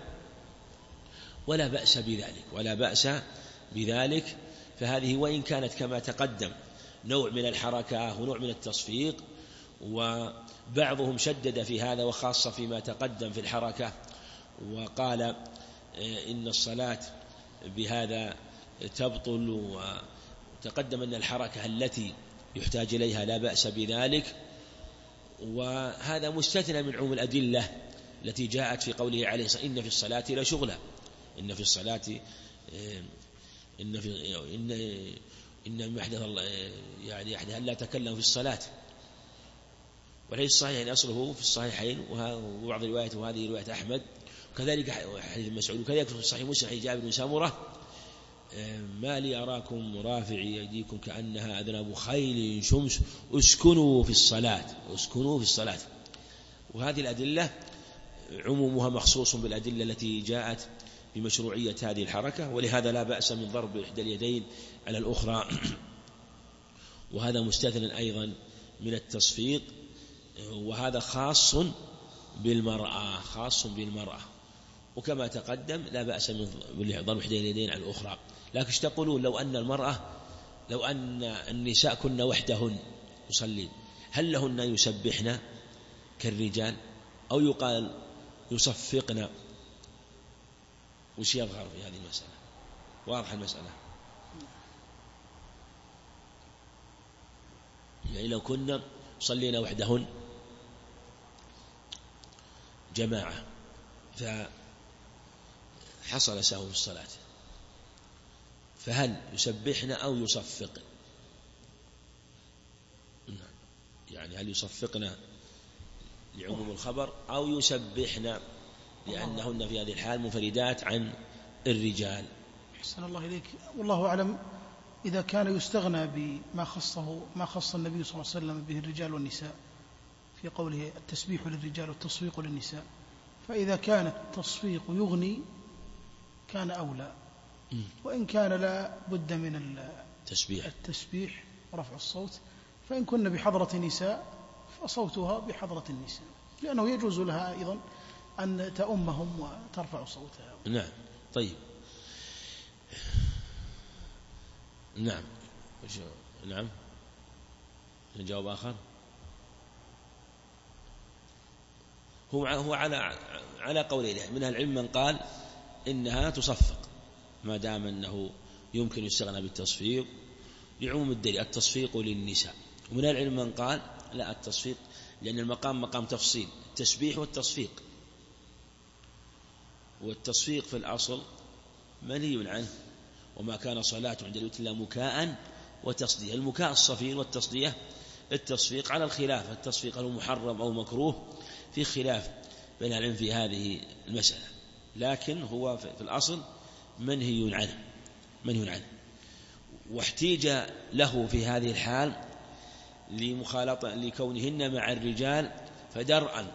[SPEAKER 2] ولا بأس بذلك. فهذه وإن كانت كما تقدم نوع من الحركة ونوع من التصفيق بعضهم شدد في هذا وخاصة فيما تقدم في الحركة، وقال إن الصلاة بهذا تبطل، وتقدم أن الحركة التي يحتاج إليها لا بأس بذلك. وهذا مستثنى من عموم الأدلة التي جاءت في قوله عليه الصلاة والسلام: إن في الصلاة لشغلا، إن في الصلاة إن أحدث يعني أحدث لا تكلم في الصلاة. والحديث الصحيح أصله في الصحيحين وبعض الروايات، وهذه رواية أحمد، وكذلك حديث مسعود، وكذلك في صحيح مسلم حديث جابر بن سمرة: ما لي أراكم رافعي أيديكم كأنها أذناب خيل شمس، اسكنوا في الصلاة، اسكنوا في الصلاة. وهذه الأدلة عمومها مخصوص بالأدلة التي جاءت بمشروعية هذه الحركة، ولهذا لا بأس من ضرب إحدى اليدين على الأخرى. وهذا مستثنى أيضا من التصفيق، وهذا خاص بالمرأة، خاص بالمرأة. وكما تقدم لا بأس من ضرب إحدى اليدين على الأخرى. لكن تقولون لو أن النساء كن وحدهن يصلين، هل لهن يسبحن كالرجال أو يقال يصفقن؟ وش يظهر في هذه المسألة؟ واضح المسألة؟ يعني لو كنا صلينا وحدهن جماعة فحصل سهو في الصلاة، فهل يسبحن أو يصفقن؟ يعني هل يصفقن لعموم الخبر أو يسبحن لأنهن في هذه الحال منفردات عن الرجال؟
[SPEAKER 1] أحسن الله إليك. والله أعلم إذا كان يستغنى بما خص النبي صلى الله عليه وسلم به الرجال والنساء في قوله التسبيح للرجال والتصفيق للنساء، فإذا كان التصفيق يغني كان أولى، وإن كان لا بد من التسبيح ورفع الصوت، فإن كنا بحضرة نساء فصوتها بحضرة النساء، لأنه يجوز لها أيضا أن تأمهم وترفع صوتها.
[SPEAKER 2] نعم. طيب. نعم. نعم. نجاوب آخر. هو على قولين من العلم من قال إنها تصفق ما دام أنه يمكن يستغنى بالتصفيق لعموم الدليل التصفيق للنساء، ومن العلم من قال لا التصفيق، لأن المقام مقام تفصيل التسبيح والتصفيق، والتصفيق في الأصل منهي عنه، وما كان صلاة عند الوتر إلا مكاء وتصدية. المكاء الصفير، والتصدية التصفيق على الخلاف، التصفيق هل محرم أو مكروه، في خلاف بين العلم في هذه المسألة، لكن هو في الأصل منهي عنه. واحتيج له في هذه الحال لمخالطة لكونهن مع الرجال، فدرءا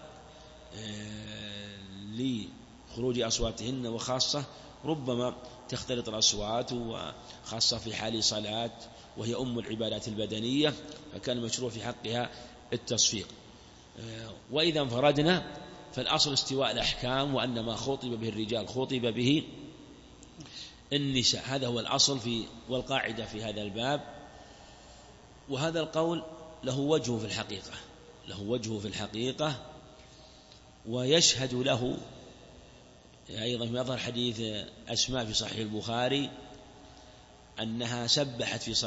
[SPEAKER 2] لخروج أصواتهن، وخاصة ربما تختلط الأصوات، وخاصة في حال صلاة وهي أم العبادات البدنية، فكان مشروع في حقها التصفيق. وإذا انفردنا فالأصل استواء الأحكام، وأن ما خطب به الرجال خطب به النساء، هذا هو الأصل والقاعدة في هذا الباب. وهذا القول له وجه في الحقيقة، ويشهد له أيضا في مظهر حديث أسماء في صحيح البخاري أنها سبحت في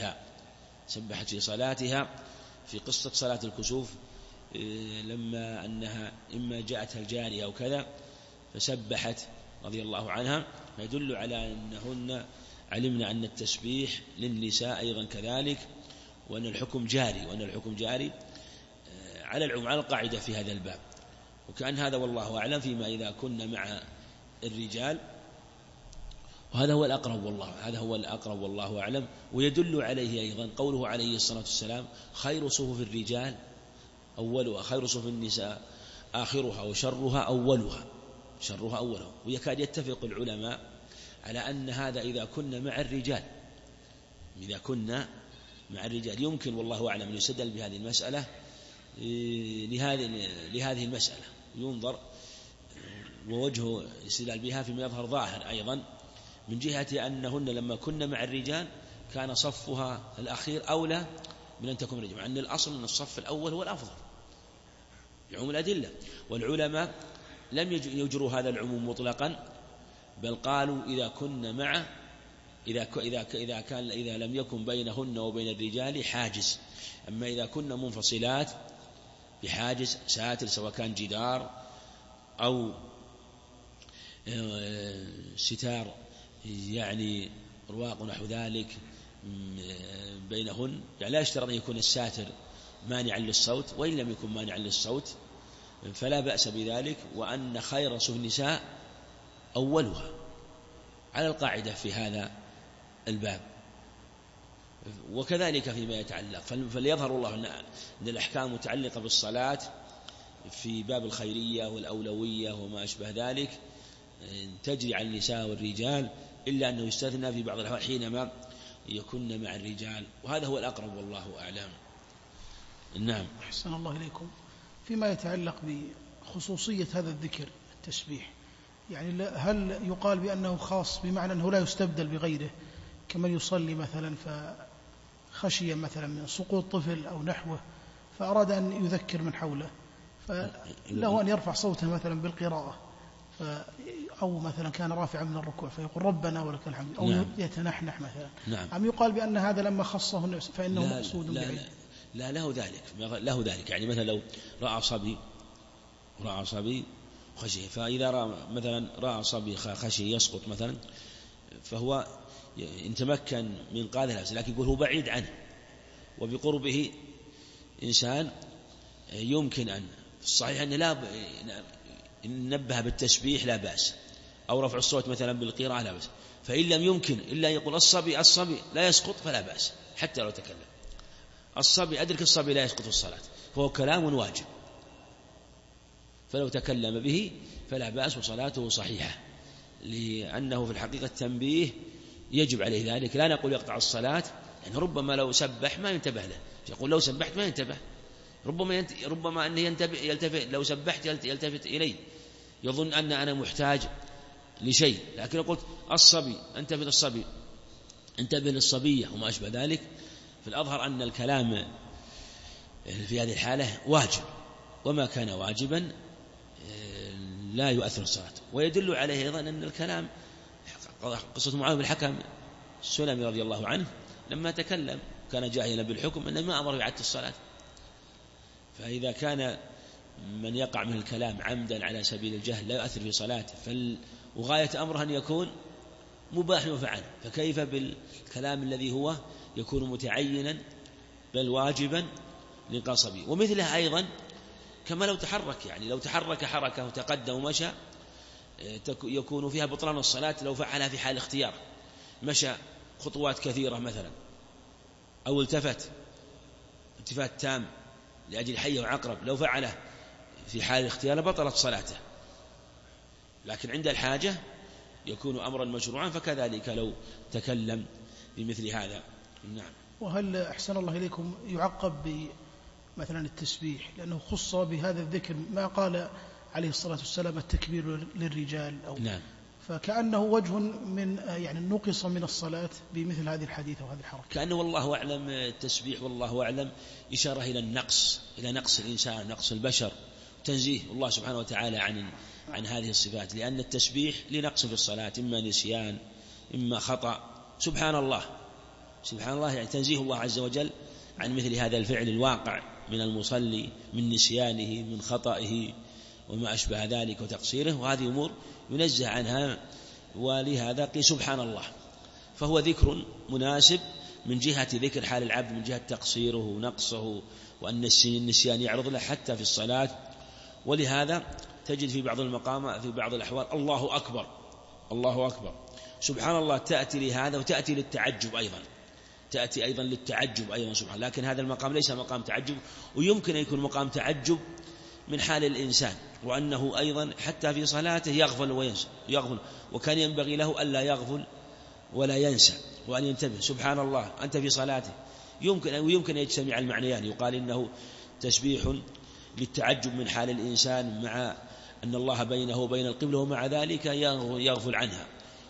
[SPEAKER 2] صلاتها في قصة صلاة الكسوف، لما أنها إما جاءتها الجارية أو كذا فسبحت رضي الله عنها، يدل على أنهن علمنا أن التسبيح للنساء أيضا كذلك، وأن الحكم جاري على العموم على القاعدة في هذا الباب. وكأن هذا والله أعلم فيما إذا كنا مع الرجال، وهذا هو الأقرب والله أعلم. ويدل عليه أيضا قوله عليه الصلاة والسلام: خير صفوف الرجال أولها، خير صفوف النساء آخرها، وشرها أولها. ويكاد يتفق العلماء على أن هذا إذا كنا مع الرجال يمكن والله أعلم أن يستدل بهذه المسألة لهذه المسألة، ينظر ووجه الاستدلال بها فيما يظهر ظاهر أيضا من جهة أنهن لما كنا مع الرجال كان صفها الأخير أولى من أن تكون رجل، مع أن الأصل أن الصف الأول هو الأفضل، بعموم الأدلة. والعلماء لم يجروا هذا العموم مطلقا، بل قالوا إذا كن معه إذا لم يكن بينهن وبين الرجال حاجز. أما إذا كن منفصلات بحاجز ساتر، سواء كان جدار أو ستار يعني رواق ونحو ذلك بينهن، يعني لا يشترط أن يكون الساتر مانعا للصوت، وإن لم يكن مانعا للصوت فلا بأس بذلك. وأن خير صفوف النساء أولها على القاعدة في هذا الباب. وكذلك فيما يتعلق، فليظهر الله أن الأحكام متعلقة بالصلاة في باب الخيرية والأولوية وما أشبه ذلك تجري على النساء والرجال، إلا أنه يستثنى في بعض الأحوال حينما يكون مع الرجال، وهذا هو الأقرب والله أعلم. نعم.
[SPEAKER 1] أحسن الله إليكم. فيما يتعلق بخصوصية هذا الذكر التسبيح، يعني هل يقال بأنه خاص بمعنى أنه لا يستبدل بغيره، كمن يصلي مثلا فخشي مثلا من سقوط طفل أو نحوه فأراد أن يذكر من حوله، فله أن يرفع صوته مثلا بالقراءة، أو مثلا كان رافعا من الركوع فيقول ربنا ولك الحمد، أو نعم. يتنحنح مثلا.
[SPEAKER 2] نعم.
[SPEAKER 1] أم يقال بأن هذا لما خصه فإنه مقصود بعيد؟
[SPEAKER 2] لا له ذلك. يعني مثلا لو رأى صبي خشي، فإذا مثلا رأى صبي خشي يسقط مثلا، فهو إن تمكن من قاذ نفسه، لكن يقول هو بعيد عنه وبقربه إنسان يمكن أن في الصحيح أن إن نبه بالتسبيح لا بأس، أو رفع الصوت مثلا بالقراءة لا بأس. فإن لم يمكن إلا يقول الصبي لا يسقط فلا بأس حتى لو تكلم. أدرك الصبي لا يسقط في الصلاة، فهو كلام واجب، فلو تكلم به فلا بأس وصلاته صحيحة، لأنه في الحقيقة التنبيه يجب عليه ذلك. لا نقول يقطع الصلاة، يعني ربما لو سبح ما ينتبه له، يقول لو سبحت ما ينتبه، ربما أنه يلتفت لو سبحت يلتفت إلي، يظن أن أنا محتاج لشيء. لكن لو قلت الصبي انتبه للصبية وما أشبه ذلك، فالأظهر أن الكلام في هذه الحالة واجب، وما كان واجبا لا يؤثر الصلاة. ويدل عليه أيضا أن الكلام قصة معاوية بن الحكم السلمي رضي الله عنه لما تكلم كان جاهلا بالحكم أنه ما أمر بعد الصلاة. فإذا كان من يقع من الكلام عمدا على سبيل الجهل لا يؤثر في صلاته، وغاية أمره أن يكون مباح وفعل، فكيف بالكلام الذي هو يكون متعينا بل واجبا للقصبي. ومثله أيضا كما لو تحرك، يعني لو تحرك حركة وتقدم ومشى يكون فيها بطلان الصلاة لو فعلها في حال اختيار، مشى خطوات كثيرة مثلا، أو التفات تام لأجل حية وعقرب، لو فعله في حال الاختيار بطلت صلاته. لكن عند الحاجة يكون أمرا مشروعا، فكذلك لو تكلم بمثل هذا. نعم.
[SPEAKER 1] وهل أحسن الله إليكم يعقب بمثلا التسبيح لأنه خص بهذا الذكر ما قال عليه الصلاة والسلام التكبير للرجال، أو
[SPEAKER 2] نعم،
[SPEAKER 1] فكأنه وجه من يعني نقص من الصلاة بمثل هذه الحديث وهذه الحركة،
[SPEAKER 2] كأنه والله أعلم التسبيح والله أعلم إشارة إلى نقص الإنسان، نقص البشر، تنزيه الله سبحانه وتعالى عن هذه الصفات، لأن التسبيح لنقص في الصلاة، إما نسيان إما خطأ. سبحان الله يعني تنزيه الله عز وجل عن مثل هذا الفعل الواقع من المصلي من نسيانه من خطئه وما أشبه ذلك وتقصيره، وهذه أمور ينزه عنها. ولهذا قيل سبحان الله، فهو ذكر مناسب من جهة ذكر حال العبد، من جهة تقصيره ونقصه، وأن النسيان يعرض له حتى في الصلاة. ولهذا تجد في بعض المقامات في بعض الأحوال الله أكبر سبحان الله، تأتي لهذا وتأتي للتعجب أيضا، تأتي أيضا للتعجب أيضا سبحان الله. لكن هذا المقام ليس مقام تعجب، ويمكن أن يكون مقام تعجب من حال الإنسان، وأنه أيضا حتى في صلاته يغفل وكان ينبغي له ألا يغفل ولا ينسى، وأن ينتبه. سبحان الله أنت في صلاته، يمكن أن يجتمع المعنيان، يقال إنه تسبيح للتعجب من حال الإنسان مع أن الله بينه وبين القبلة، ومع ذلك يغفل عنها،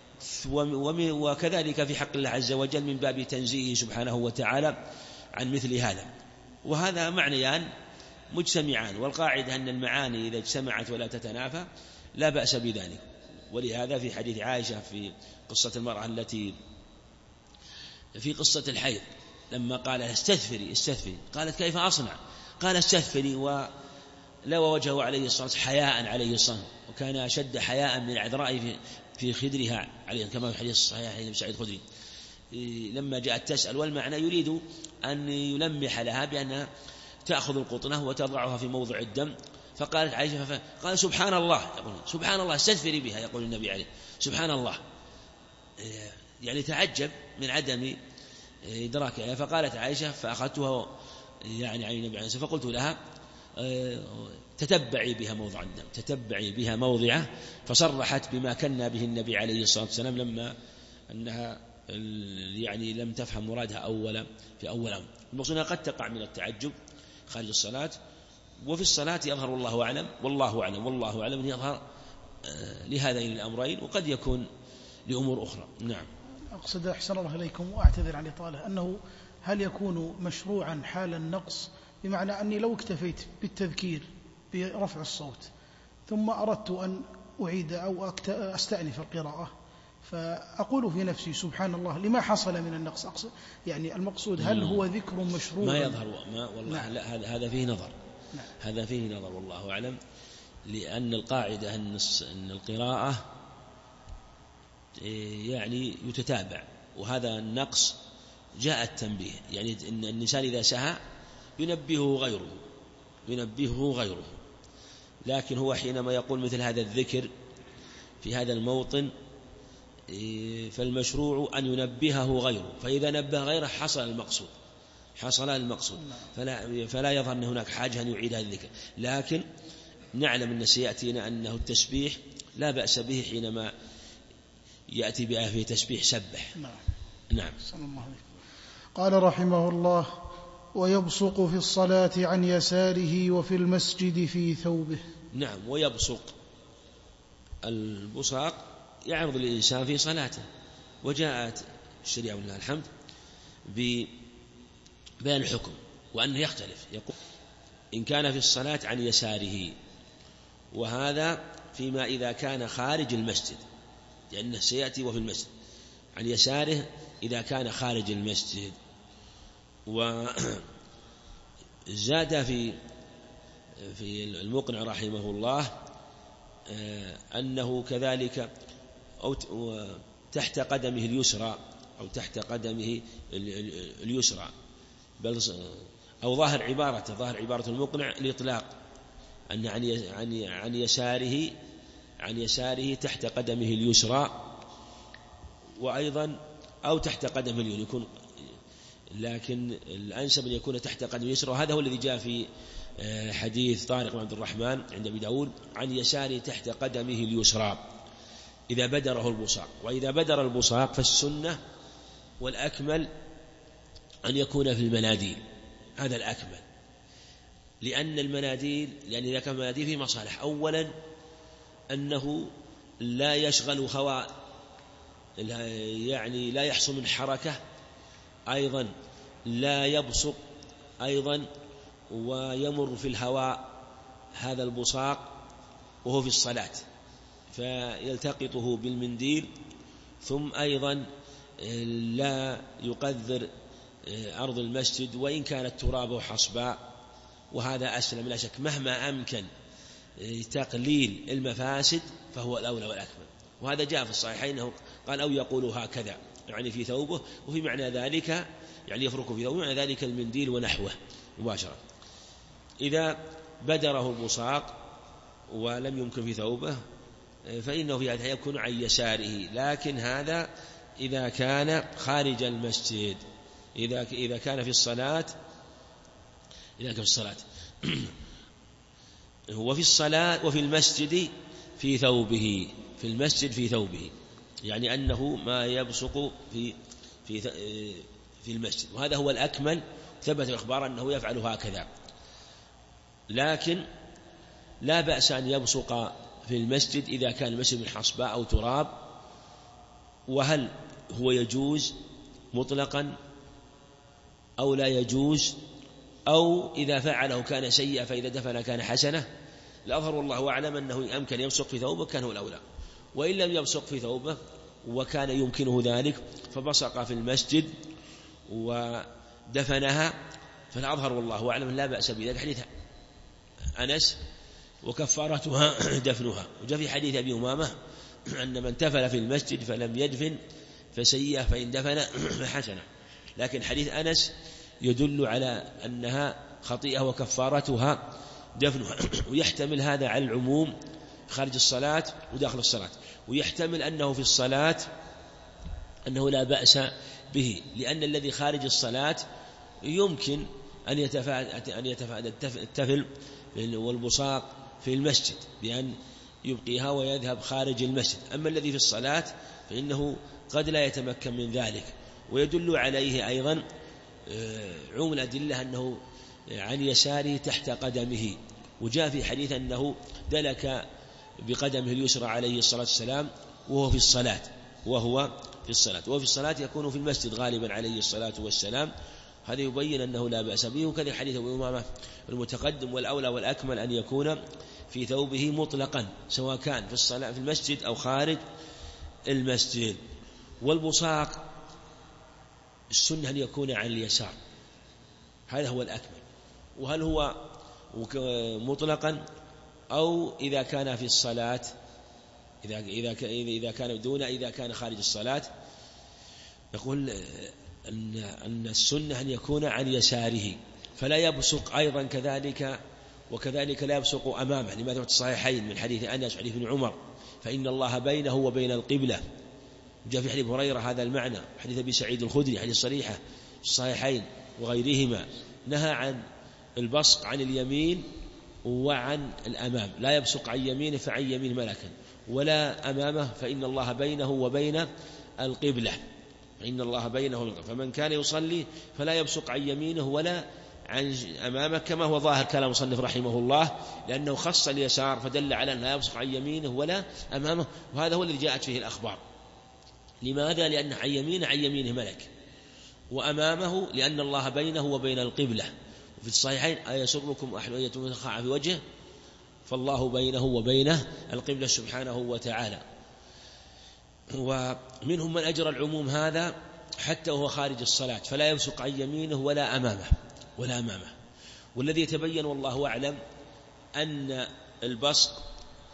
[SPEAKER 2] وكذلك في حق الله عز وجل من باب تنزيهه سبحانه وتعالى عن مثل هذا. وهذا معنيان مجتمعان، والقاعدة أن المعاني إذا اجتمعت ولا تتنافى لا بأس بذلك. ولهذا في حديث عائشة في قصة المرأة التي في قصة الحيض لما قال استثفري قالت كيف أصنع؟ قال استثفري، ولو وجهه عليه الصلاة والسلام حياء عليه الصلاة، وكان أشد حياء من العذراء في خدرها عليه، كما في حديث الصحيح حديث سعيد الخدري لما جاءت تسأل، والمعنى يريد أن يلمح لها بأنها تأخذ القطنة وتضعها في موضع الدم. فقالت عائشة قال سبحان الله، يقول سبحان الله استثفري بها، يقول النبي عليه سبحان الله، يعني تعجب من عدم إدراكها. فقالت عائشة فأخذتها يعني عن النبي عليه الصلاة والسلام فقلت لها تتبعي بها موضع الدم، تتبعي بها موضعه، فصرحت بما كنا به النبي عليه الصلاة والسلام لما أنها يعني لم تفهم مرادها في أول أمر. المقصود أنها قد تقع من التعجب خارج الصلاة، وفي الصلاة يظهر والله أعلم أن يظهر لهذين الأمرين، وقد يكون لأمور أخرى. نعم.
[SPEAKER 1] أقصد أحسن الله إليكم وأعتذر عن إطالة، أنه هل يكون مشروعا حال النقص، بمعنى أني لو اكتفيت بالتذكير برفع الصوت ثم أردت أن أعيد أو أستأنف القراءة فأقول في نفسي سبحان الله لما حصل من النقص، يعني المقصود هل هو ذكر مشروع؟
[SPEAKER 2] ما يظهر والله نعم. لا هذا فيه نظر. نعم. هذا فيه نظر والله أعلم، لأن القاعدة أن القراءة يعني يتتابع، وهذا النقص جاء التنبيه، يعني إن الإنسان إذا سهى ينبهه غيره، لكن هو حينما يقول مثل هذا الذكر في هذا الموطن فالمشروع أن ينبهه غيره، فإذا نبه غيره حصل المقصود فلا يظهر أن هناك حاجة أن يعيد هذا الذكر. لكن نعلم أن سيأتينا أنه التسبيح لا بأس به حينما يأتي بآية في تسبيح سبح. نعم.
[SPEAKER 1] قال رحمه الله: ويبصق في الصلاة عن يساره وفي المسجد في ثوبه.
[SPEAKER 2] نعم. ويبصق، البصاق يعرض الإنسان في صلاته، وجاءت الشريعة ولله الحمد ببيان الحكم وأنه يختلف، يقول إن كان في الصلاة عن يساره، وهذا فيما إذا كان خارج المسجد، لأنه سيأتي وفي المسجد عن يساره إذا كان خارج المسجد. وزاد في المقنع رحمه الله أنه كذلك أو تحت قدمه اليسرى أو تحت قدمه اليسرى، بل أو ظاهر عبارة المقنع الإطلاق، أن عن يساره تحت قدمه اليسرى، وأيضا أو تحت قدمه اليمين يكون، لكن الأنسب أن يكون تحت قدمه اليسرى، وهذا هو الذي جاء في حديث طارق بن عبد الرحمن عند أبي داود عن يساره تحت قدمه اليسرى إذا بدره البصاق. وإذا بدر البصاق فالسنة والأكمل أن يكون في المناديل، هذا الأكمل، لأن إذا كان المناديل فيه مصالح. أولا أنه لا يشغل هواء، يعني لا يحصل من حركة، أيضا لا يبصق أيضا ويمر في الهواء هذا البصاق وهو في الصلاة فيلتقطه بالمنديل، ثم أيضا لا يقذر أرض المسجد وإن كانت ترابه حصباء، وهذا أسلم لا شك. مهما أمكن تقليل المفاسد فهو الأولى والأكمل، وهذا جاء في الصحيحين أنه قال أو يقول هكذا يعني في ثوبه، وفي معنى ذلك يعني يفرك في ثوبه، معنى ذلك المنديل ونحوه مباشرة. إذا بدره البصاق ولم يمكن في ثوبه فإنه في هذا يكون عن يساره، لكن هذا إذا كان خارج المسجد. إذا كان في الصلاة وفي الصلاة وفي المسجد في ثوبه، في المسجد في ثوبه، يعني أنه ما يبصق في المسجد، وهذا هو الأكمل. ثبت الأخبار أنه يفعل هكذا، لكن لا بأس أن يبصق في المسجد إذا كان المسجد من حصباء أو تراب. وهل هو يجوز مطلقا أو لا يجوز؟ أو إذا فعله كان سيئا فإذا دفن كان حسنة. الأظهر والله أعلم أنه أمكن يبصق في ثوبه كان هو الأولى، وإن لم يبصق في ثوبه وكان يمكنه ذلك فبصق في المسجد ودفنها فالأظهر والله أعلم لا بأس بذلك، حديث أنس وكفارتها دفنها. وجاء في حديث أبي أمامة أن من تفل في المسجد فلم يدفن فسيئة فإن دفن فحسنة، لكن حديث أنس يدل على أنها خطيئة وكفارتها دفنها. ويحتمل هذا على العموم خارج الصلاة وداخل الصلاة، ويحتمل أنه في الصلاة أنه لا بأس به، لأن الذي خارج الصلاة يمكن أن يتفادى التفل والبصاق في المسجد بأن يبقيها ويذهب خارج المسجد. أما الذي في الصلاة فإنه قد لا يتمكن من ذلك. ويدل عليه أيضا عموم الأدلة أنه عن يساره تحت قدمه، وجاء في حديث أنه دلك بقدمه اليسرى عليه الصلاة والسلام وهو في الصلاة يكون في المسجد غالبا عليه الصلاة والسلام. هذا يبين أنه لا بأس به. وكذا حديث أبي أمامة المتقدم، والأولى والأكمل أن يكون في ثوبه مطلقا سواء كان في الصلاة في المسجد أو خارج المسجد. والبصاق السنة أن يكون عن اليسار، هذا هو الأكمل. وهل هو مطلقا أو إذا كان في الصلاة إذا كان دون إذا كان خارج الصلاة، نقول أن السنة أن يكون عن يساره فلا يبصق أيضا كذلك، وكذلك لا يبصق أمامه، لماذا في الصحيحين من حديث أنس وحديث ابن عمر فإن الله بينه وبين القبلة. جاء في حديث هريرة هذا المعنى، حديث أبي سعيد الخدري حديث صريحة في الصحيحين وغيرهما، نهى عن البصق عن اليمين وعن الأمام، لا يبصق عن يمينه فعن يمين ملكا، ولا أمامه فإن الله بينه وبين القبلة، فإن الله بينه وبين القبلة. فمن كان يصلي فلا يبصق عن يمينه ولا عن أمامه، كما هو ظاهر كلام المصنف رحمه الله، لأنه خص اليسار فدل على أن لا يبصق عن يمينه ولا أمامه، وهذا هو الذي جاءت فيه الأخبار. لماذا؟ لأن عن يمينه ملك، وأمامه لأن الله بينه وبين القبلة. وفي الصحيحين أيسركم أحد أن يتمخع في وجهه فالله بينه وبين القبلة سبحانه وتعالى. ومنهم من أجرى العموم هذا حتى وهو خارج الصلاة فلا يبصق عن يمينه ولا أمامه. والذي يتبين والله أعلم أن البصق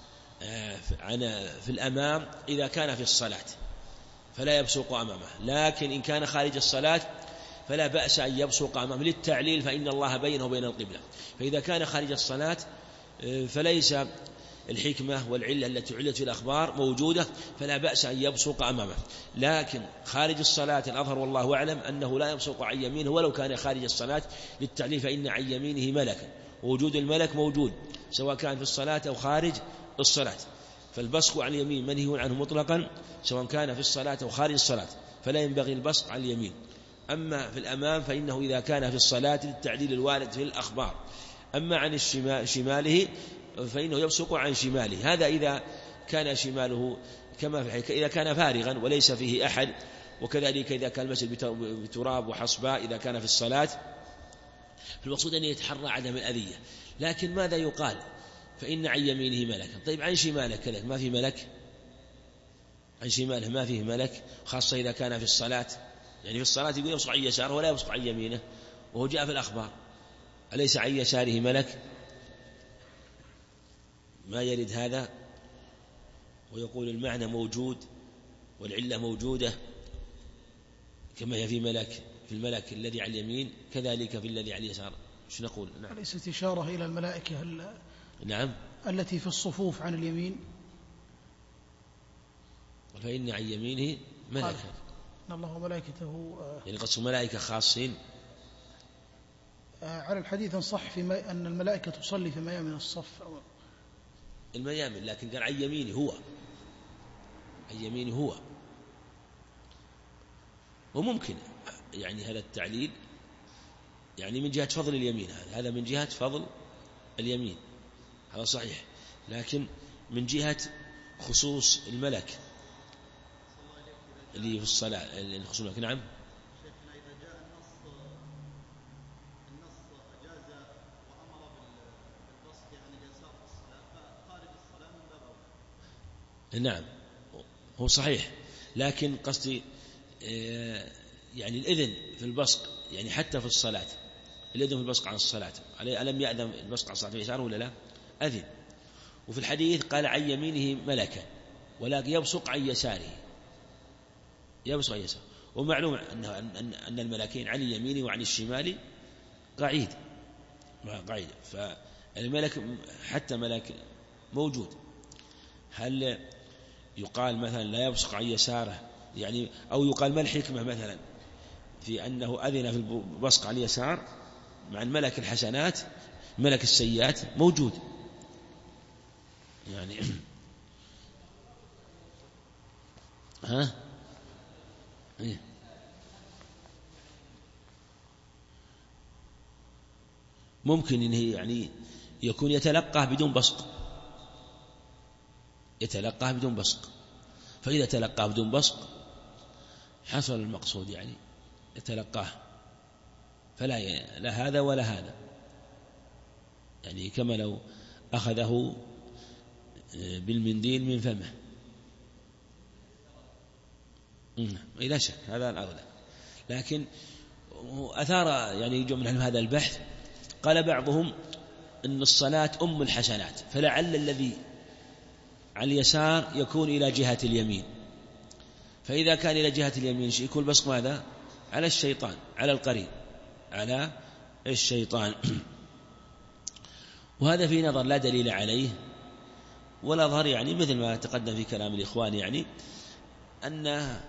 [SPEAKER 2] في الأمام إذا كان في الصلاة فلا يبصق أمامه، لكن إن كان خارج الصلاة فلا بأس أن يبصق أمامه للتعليل، فإن الله بينه وبين القبلة. فإذا كان خارج الصلاة فليس الحكمة والعلة التي علت في الأخبار موجودة، فلا بأس أن يبصق أمامه. لكن خارج الصلاة الأظهر والله أعلم أنه لا يبصق عن يمينه ولو كان خارج الصلاة للتعليل، فإن عن يمينه ملكا، ووجود الملك موجود سواء كان في الصلاة أو خارج الصلاة. فالبصق عن اليمين منهي عنه مطلقا سواء كان في الصلاة أو خارج الصلاة، فلا ينبغي البصق عن اليمين. أما في الأمام فإنه إذا كان في الصلاة للتعديل الوارد في الأخبار. أما عن شماله فإنه يبصق عن شماله، هذا إذا كان شماله كما في الحكاية إذا كان فارغا وليس فيه أحد، وكذلك إذا كان المسجد بتراب وحصباء إذا كان في الصلاة. فالمقصود أن يتحرى عدم الأذية. لكن ماذا يقال؟ فإن عن يمينه ملكا، طيب عن شماله كذلك ما في ملك؟ عن شماله ما فيه ملك، خاصة إذا كان في الصلاة، يعني في الصلاة يقول يبصق عن يساره ولا يبصق عن يمينه، وهو جاء في الأخبار أليس عن يساره ملك؟ ما يرد هذا. ويقول المعنى موجود والعلة موجودة، كما هي في الملك الذي على اليمين كذلك في الذي على اليسار. شو نقول؟
[SPEAKER 1] نعم. أليست إشارة إلى الملائكة
[SPEAKER 2] نعم
[SPEAKER 1] التي في الصفوف عن اليمين؟
[SPEAKER 2] فإن عن يمينه ملكا،
[SPEAKER 1] إن الله وملائكته
[SPEAKER 2] يعني قصد ملائكة خاصين
[SPEAKER 1] على الحديث صح أن الملائكة تصلي في ميامن الصف أو
[SPEAKER 2] الميامن، لكن قال عن يمينه هو. وممكن يعني هذا التعليل يعني من جهة فضل اليمين، هذا من جهة فضل اليمين هذا صحيح، لكن من جهة خصوص الملك اللي في الصلاة اللي خصوص الملك. نعم.
[SPEAKER 3] شيخنا إذا جاء النص
[SPEAKER 2] نعم هو صحيح، لكن قصدي يعني الإذن في البصق يعني حتى في الصلاة، الإذن في البصق عن الصلاة، ألم يأذن البصق عن الصلاة بيساره ولا لا؟ أذن. وفي الحديث قال عن يمينه ملكا ولكن يبصق عن يساره، يبصق عن يساره. ومعلوم أن الملكين عن اليمين وعن الشمال قعيد، فالملك حتى ملك موجود. هل يقال مثلا لا يبصق عن يساره يعني، أو يقال ما الحكمة مثلا في أنه أذن في البصق عن اليسار مع الملك الحسنات ملك السيئات موجود يعني ها إيه؟ ممكن إنه يعني يكون يتلقاه بدون بصق، يتلقاه بدون بصق، فإذا تلقاه بدون بصق حصل المقصود يعني يتلقاه، فلا لا هذا ولا هذا، يعني كما لو أخذه بالمنديل من فمه. لا شك هذا الأولى. لكن أثار يعني يجوا من هذا البحث، قال بعضهم أن الصلاة أم الحسنات، فلعل الذي على اليسار يكون إلى جهة اليمين، فإذا كان إلى جهة اليمين يكون البصق ماذا؟ على الشيطان، على القرين، على الشيطان. وهذا في نظر لا دليل عليه ولا ظهر، يعني مثل ما تقدم في كلام الإخوان يعني أنه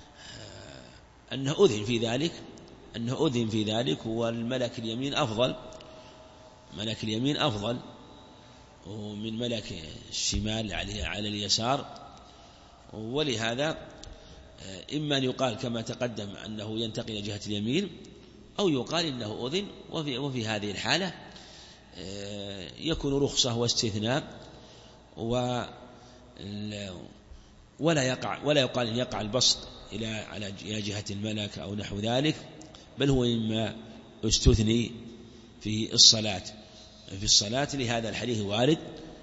[SPEAKER 2] أذن في ذلك، أنه أذن في ذلك، والملك اليمين أفضل، ملك اليمين أفضل ومن ملك الشمال على اليسار. ولهذا إما أن يقال كما تقدم أنه ينتقل إلى جهة اليمين، أو يقال إنه أذن، وفي هذه الحالة يكون رخصة واستثناء، ولا يقال إن يقع البسط على جهة الملك أو نحو ذلك، بل هو إما استثني في الصلاة لهذا الحديث وارد،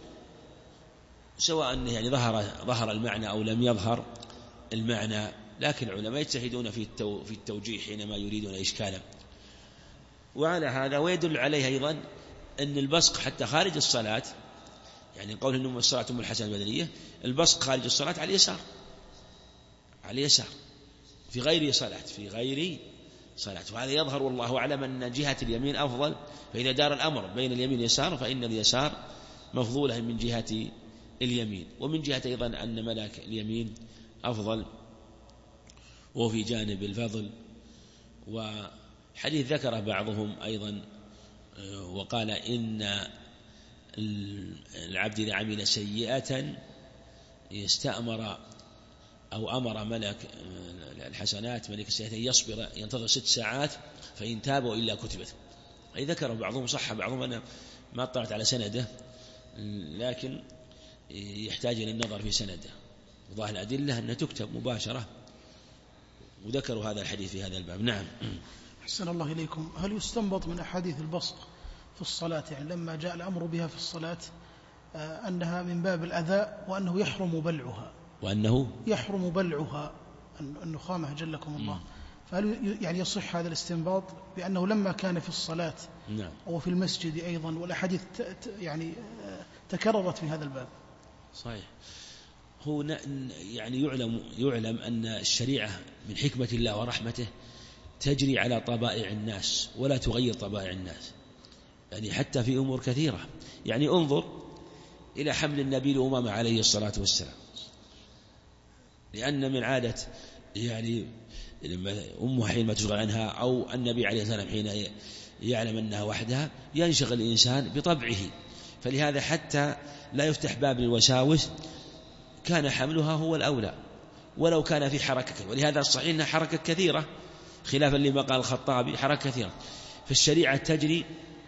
[SPEAKER 2] سواء يعني ظهر المعنى أو لم يظهر المعنى، لكن العلماء يجتهدون في التوجيه حينما يريدون إشكالا. وعلى هذا ويدل عليه أيضا أن البصق حتى خارج الصلاة، يعني قول إنه الصلاة أم الحسنات البدنية، البصق خارج الصلاة على اليسار في غير صلاة، وهذا يظهر والله أعلم أن جهة اليمين أفضل، فإذا دار الأمر بين اليمين واليسار فإن اليسار مفضولة من جهة اليمين، ومن جهة أيضا أن ملك اليمين أفضل وفي جانب الفضل. وحديث ذكره بعضهم أيضا وقال إن العبد إذا عمل سيئة يستأمر أو أمر ملك الحسنات ملك السيئات يصبر ينتظر 6 ساعات فإن تاب وإلا كتبت. أي ذكره بعضهم، صح بعضهم، أنا ما اطلعت على سنده لكن يحتاج إلى النظر في سنده، وظاهر الأدلة أنها تكتب مباشرة، وذكروا هذا الحديث في هذا الباب. نعم.
[SPEAKER 1] أحسن الله إليكم. هل يستنبط من أحاديث البصق في الصلاة يعني لما جاء الأمر بها في الصلاة أنها من باب الأذى وأنه يحرم بلعها النخامة جلكم الله، فهل يعني يصح هذا الاستنباط بأنه لما كان في الصلاة
[SPEAKER 2] نعم
[SPEAKER 1] أو في المسجد أيضا، والأحاديث يعني تكررت في هذا الباب؟
[SPEAKER 2] صحيح. هو يعني يعلم أن الشريعة من حكمة الله ورحمته تجري على طبائع الناس ولا تغير طبائع الناس، يعني حتى في أمور كثيرة. يعني انظر إلى حمل النبي لأمامة عليه الصلاة والسلام، لأن من عادة يعني أمها حينما تشغل عنها أو النبي عليه الصلاة والسلام حين يعلم أنها وحدها ينشغل الإنسان بطبعه، فلهذا حتى لا يفتح باب للوساوس كان حملها هو الأولى ولو كان في حركة. ولهذا الصحيح أنها حركة كثيرة خلافا لما قال الخطابي، حركة كثيرة. فالشريعة تجري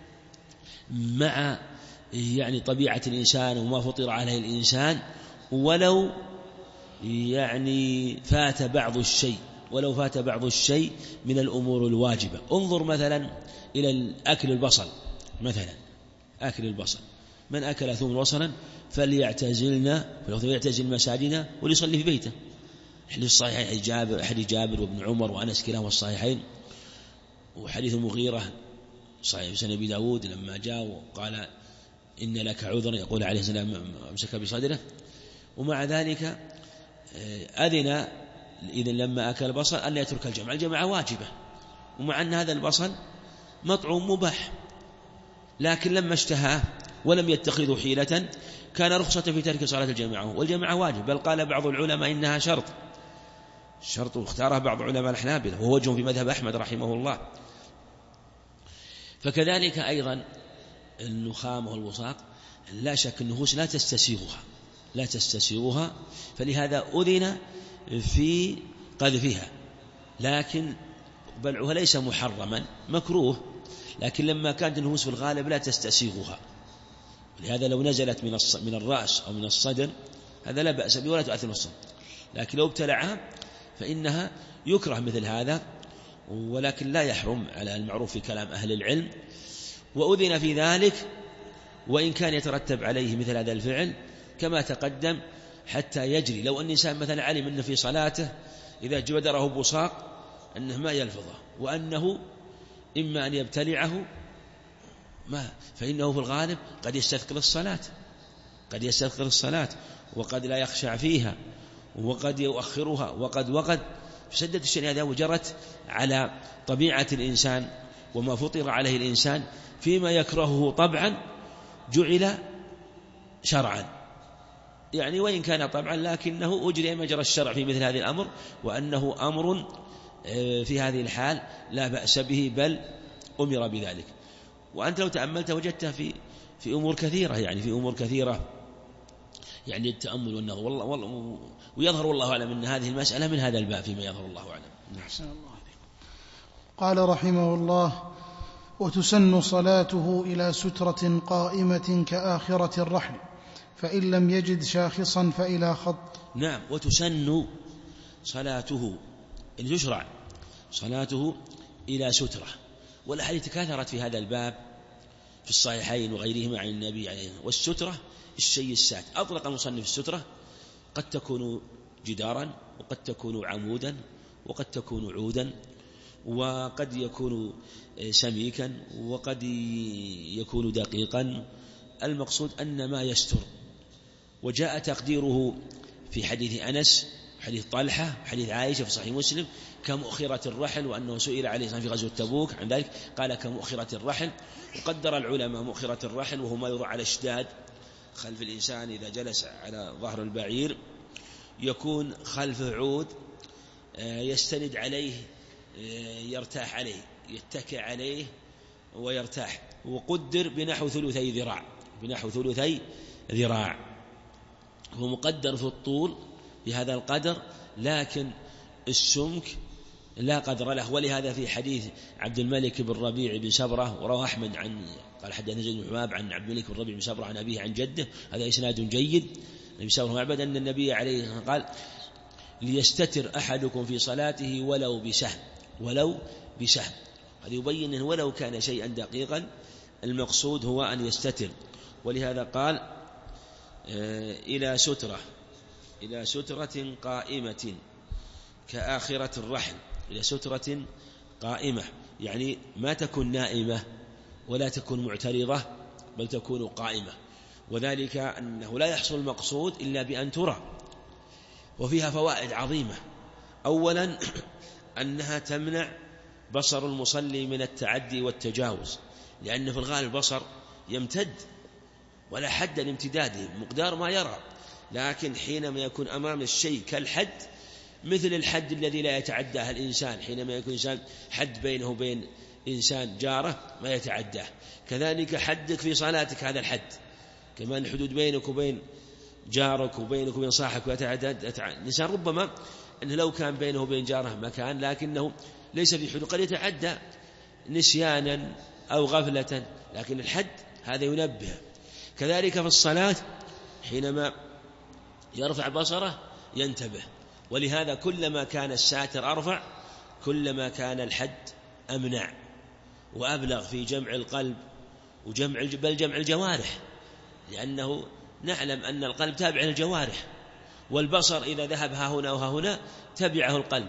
[SPEAKER 2] مع يعني طبيعة الإنسان وما فطر عليه الإنسان، ولو يعني فات بعض الشيء من الأمور الواجبة. انظر مثلا إلى أكل البصل مثلا، أكل البصل من أكل ثوما وبصلا فليعتزلنا فليعتزل مساجدنا وليصلي في بيته. حديث الصحيحين حديث جابر وابن عمر وأنس كلاهما الصحيحين، وحديث المغيرة صحيح سنة أبي داود لما جاء وقال إن لك عذرا يقول عليه السلام أمسك بصدره. ومع ذلك أذن إذن لما أكل البصل أن لا يترك الجماعة، الجماعة واجبة، ومع أن هذا البصل مطعوم مباح، لكن لما اشتهاه ولم يتخذوا حيلة كان رخصة في ترك صلاة الجماعة، والجماعة واجب، بل قال بعض العلماء إنها شرط اختاره بعض علماء الحنابلة وهو وجه في مذهب أحمد رحمه الله. فكذلك أيضا النخامة والوصاق لا شك النفوس لا تستسيغها، فلهذا أذن في قذفها، لكن بلعها ليس محرما مكروه، لكن لما كانت النفوس في الغالب لا تستسيغها، لهذا لو نزلت من الرأس أو من الصدر هذا لا بأس به ولا تؤثر الصدر، لكن لو ابتلعها فإنها يكره مثل هذا، ولكن لا يحرم على المعروف في كلام أهل العلم. وأذن في ذلك وإن كان يترتب عليه مثل هذا الفعل كما تقدم حتى يجري. لو أن الإنسان مثلا علم أنه في صلاته إذا جبدره بصاق أنه ما يلفظه وأنه إما أن يبتلعه فإنه في الغالب قد يستثقل الصلاة وقد لا يخشع فيها وقد يؤخرها وقد فسدت الشيء هذا وجرت على طبيعة الإنسان وما فطر عليه الإنسان فيما يكرهه طبعا جعل شرعا، يعني وإن كان طبعا لكنه أجري مجرى الشرع في مثل هذا الأمر، وأنه أمر في هذه الحال لا بأس به بل أمر بذلك. وأنت لو تأملت وجدته في أمور كثيرة، يعني في أمور كثيرة يعني التأمل والنظر والله ويظهر والله أعلم أن هذه المسألة من هذا الباب فيما يظهر الله أعلم.
[SPEAKER 1] قال رحمه الله: وتسن صلاته إلى سترة قائمة كآخرة الرحل، فإن لم يجد شاخصا فإلى خط.
[SPEAKER 2] نعم، وتسن صلاته إن يشرع صلاته إلى سترة، والأحاديث كثرت في هذا الباب في الصحيحين وغيرهما عن النبي عليه. والسترة الشيء السات، أطلق المصنف السترة قد تكون جدارا وقد تكون عمودا وقد تكون عودا وقد يكون سميكا وقد يكون دقيقا، المقصود أن ما يستر. وجاء تقديره في حديث أنس حديث طلحة حديث عائشة في صحيح مسلم كمؤخرة الرحل، وأنه سئل عليه الصلاة والسلام في غزوة تبوك عن ذلك قال كمؤخرة الرحل. وقدر العلماء مؤخرة الرحل وهو ما يروى على الاشداد خلف الإنسان إذا جلس على ظهر البعير يكون خلفه عود يستند عليه يرتاح عليه يتكئ عليه ويرتاح، وقدر بنحو ثلثي ذراع، هو مقدر في الطول بهذا القدر، لكن السمك لا قدر له. ولهذا في حديث عبد الملك بن ربيع بن سبرة ورواه أحمد قال حدثنا زيد بن حباب عن عبد الملك بن ربيع بن سبرة عن أبيه عن جده، هذا إسناد جيد. النبي صلى الله عليه وسلم أن النبي عليه الصلاة والسلام قال: ليستتر أحدكم في صلاته ولو بسهم. هذا يبين أنه ولو كان شيئا دقيقا المقصود هو أن يستتر. ولهذا قال: إلى سترة قائمة كآخرة الرحل، إلى سترة قائمة يعني ما تكون نائمة ولا تكون معترضة بل تكون قائمة، وذلك أنه لا يحصل المقصود إلا بأن ترى. وفيها فوائد عظيمة. أولا أنها تمنع بصر المصلي من التعدي والتجاوز، لأن في الغالب البصر يمتد ولا حد لامتداده مقدار ما يرى، لكن حينما يكون أمام الشيء كالحد مثل الحد الذي لا يتعداه الإنسان، حينما يكون إنسان حد بينه وبين إنسان جاره ما يتعداه، كذلك حدك في صلاتك هذا الحد، كمان الحدود بينك وبين جارك وبينك وبين صاحبك ويتعدى الإنسان ربما أنه لو كان بينه وبين جاره مكان لكنه ليس في حدود قد يتعدى نسيانا أو غفلة، لكن الحد هذا ينبه. كذلك في الصلاة حينما يرفع بصره ينتبه، ولهذا كلما كان الساتر أرفع كلما كان الحد أمنع وأبلغ في جمع القلب وجمع بل جمع الجوارح، لأنه نعلم أن القلب تابع للجوارح، والبصر إذا ذهب ها هنا وها هنا تبعه القلب،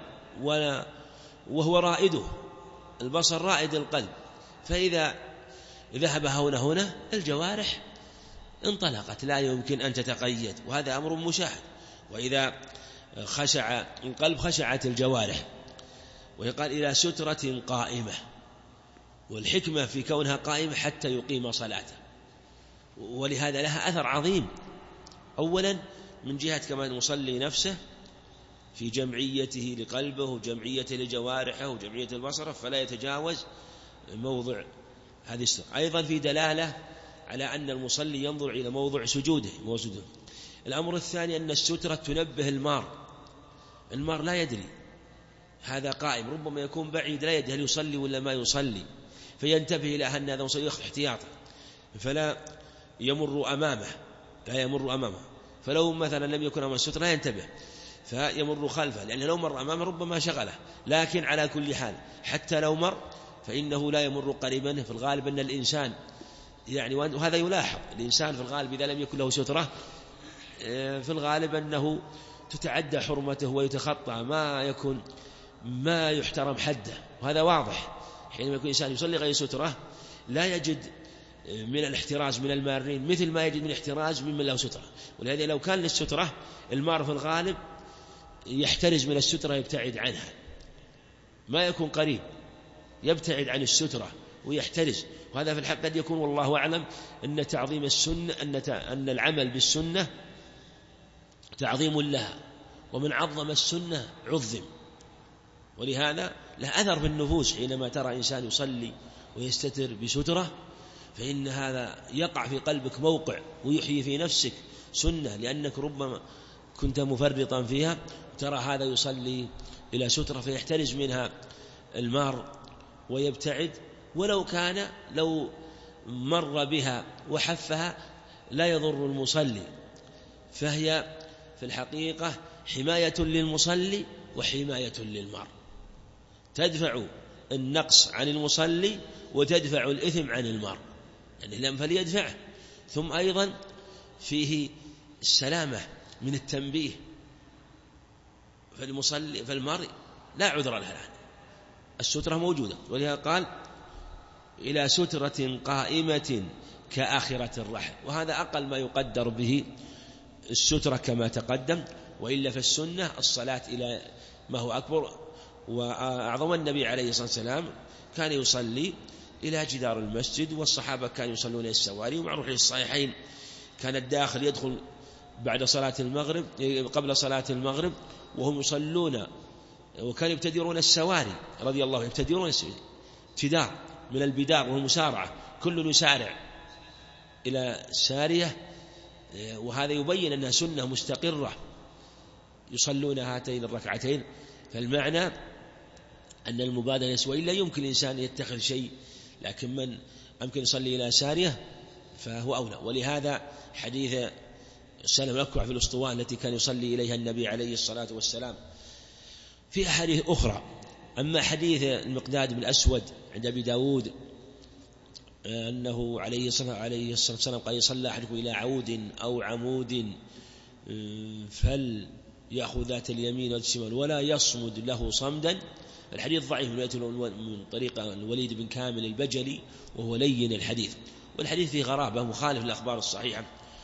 [SPEAKER 2] وهو رائده، البصر رائد القلب، فإذا ذهب ها هنا الجوارح انطلقت، لا يمكن أن تتقيد، وهذا أمر مشاهد. وإذا خشع القلب خشعت الجوارح. ويقال إلى سترة قائمة، والحكمة في كونها قائمة حتى يقيم صلاته، ولهذا لها أثر عظيم. أولا من جهة كما المصلي نفسه في جمعيته لقلبه وجمعيته لجوارحه وجمعية البصر، فلا يتجاوز موضع هذه السترة. أيضا في دلالة على أن المصلي ينظر إلى موضع سجوده. الأمر الثاني أن السترة تنبه المار لا يدري، هذا قائم ربما يكون بعيد لا يدري هل يصلي ولا ما يصلي، فينتبه إلى أن هذا مصلي يأخذ احتياطه، فلا يمر أمامه، فلو مثلا لم يكن أمام السترة لا ينتبه فيمر خلفه، لأنه لو مر أمامه ربما شغله. لكن على كل حال حتى لو مر فإنه لا يمر قريبا. في الغالب أن الإنسان يعني، وهذا يلاحظ، الإنسان في الغالب إذا لم يكن له سترة في الغالب أنه تتعدى حرمته ويتخطى ما يحترم حده، وهذا واضح. حينما يكون إنسان يصلي غير سترة لا يجد من الاحتراز من المارين مثل ما يجد من احتراز ممن له سترة. ولهذا لو كان للسترة المار في الغالب يحترز من السترة، يبتعد عنها، ما يكون قريب، يبتعد عن السترة ويحترز. وهذا في الحق قد يكون والله أعلم أن تعظيم السنة، أن العمل بالسنة تعظيم لها، ومن عظم السنة عظم. ولهذا له أثر في النفوس، حينما ترى إنسان يصلي ويستتر بسترة فإن هذا يقع في قلبك موقع ويحيي في نفسك سنة، لأنك ربما كنت مفرطا فيها، ترى هذا يصلي إلى سترة فيحترز منها المار ويبتعد، ولو مر بها وحفها لا يضر المصلي. فهي في الحقيقة حماية للمصلي وحماية للمار، تدفع النقص عن المصلي وتدفع الإثم عن المار، يعني لم فليدفعه. ثم أيضا فيه السلامة من التنبيه، فالمار لا عذر له الآن، السترة موجودة. ولهذا قال إلى سترة قائمة كآخرة الرحل، وهذا أقل ما يقدر به السترة كما تقدم. وإلا في السنة الصلاة إلى ما هو أكبر وأعظم. النبي عليه الصلاة والسلام كان يصلي إلى جدار المسجد، والصحابة كانوا يصلون إلى السواري. ومعروف في الصحيحين كان الداخل يدخل بعد صلاة المغرب قبل صلاة المغرب وهم يصلون، وكانوا يبتدرون السواري رضي الله عنهم، يبتدرون ابتدار من البدار والمسارعة، كل يسارع إلى السارية. وهذا يبين أنها سنة مستقرة يصلون هاتين الركعتين. فالمعنى أن المبادرة يسوى، إلا يمكن الإنسان يتخذ شيء، لكن من أمكن يصلي إلى سارية فهو أولى. ولهذا حديث سلم الأكوع في الأسطوانة التي كان يصلي إليها النبي عليه الصلاة والسلام في أحاديث أخرى. أما حديث المقداد بن الأسود عند أبي داود أنه عليه الصلاة والسلام قال صلى أحدكم إلى عود أو عمود فليأخذ ذات اليمين والشمال ولا يصمد له صمدا. الحديث ضعيف من طريق الوليد بن كامل البجلي وهو لين الحديث، والحديث فيه غرابة مخالف للأخبار الصحيحة،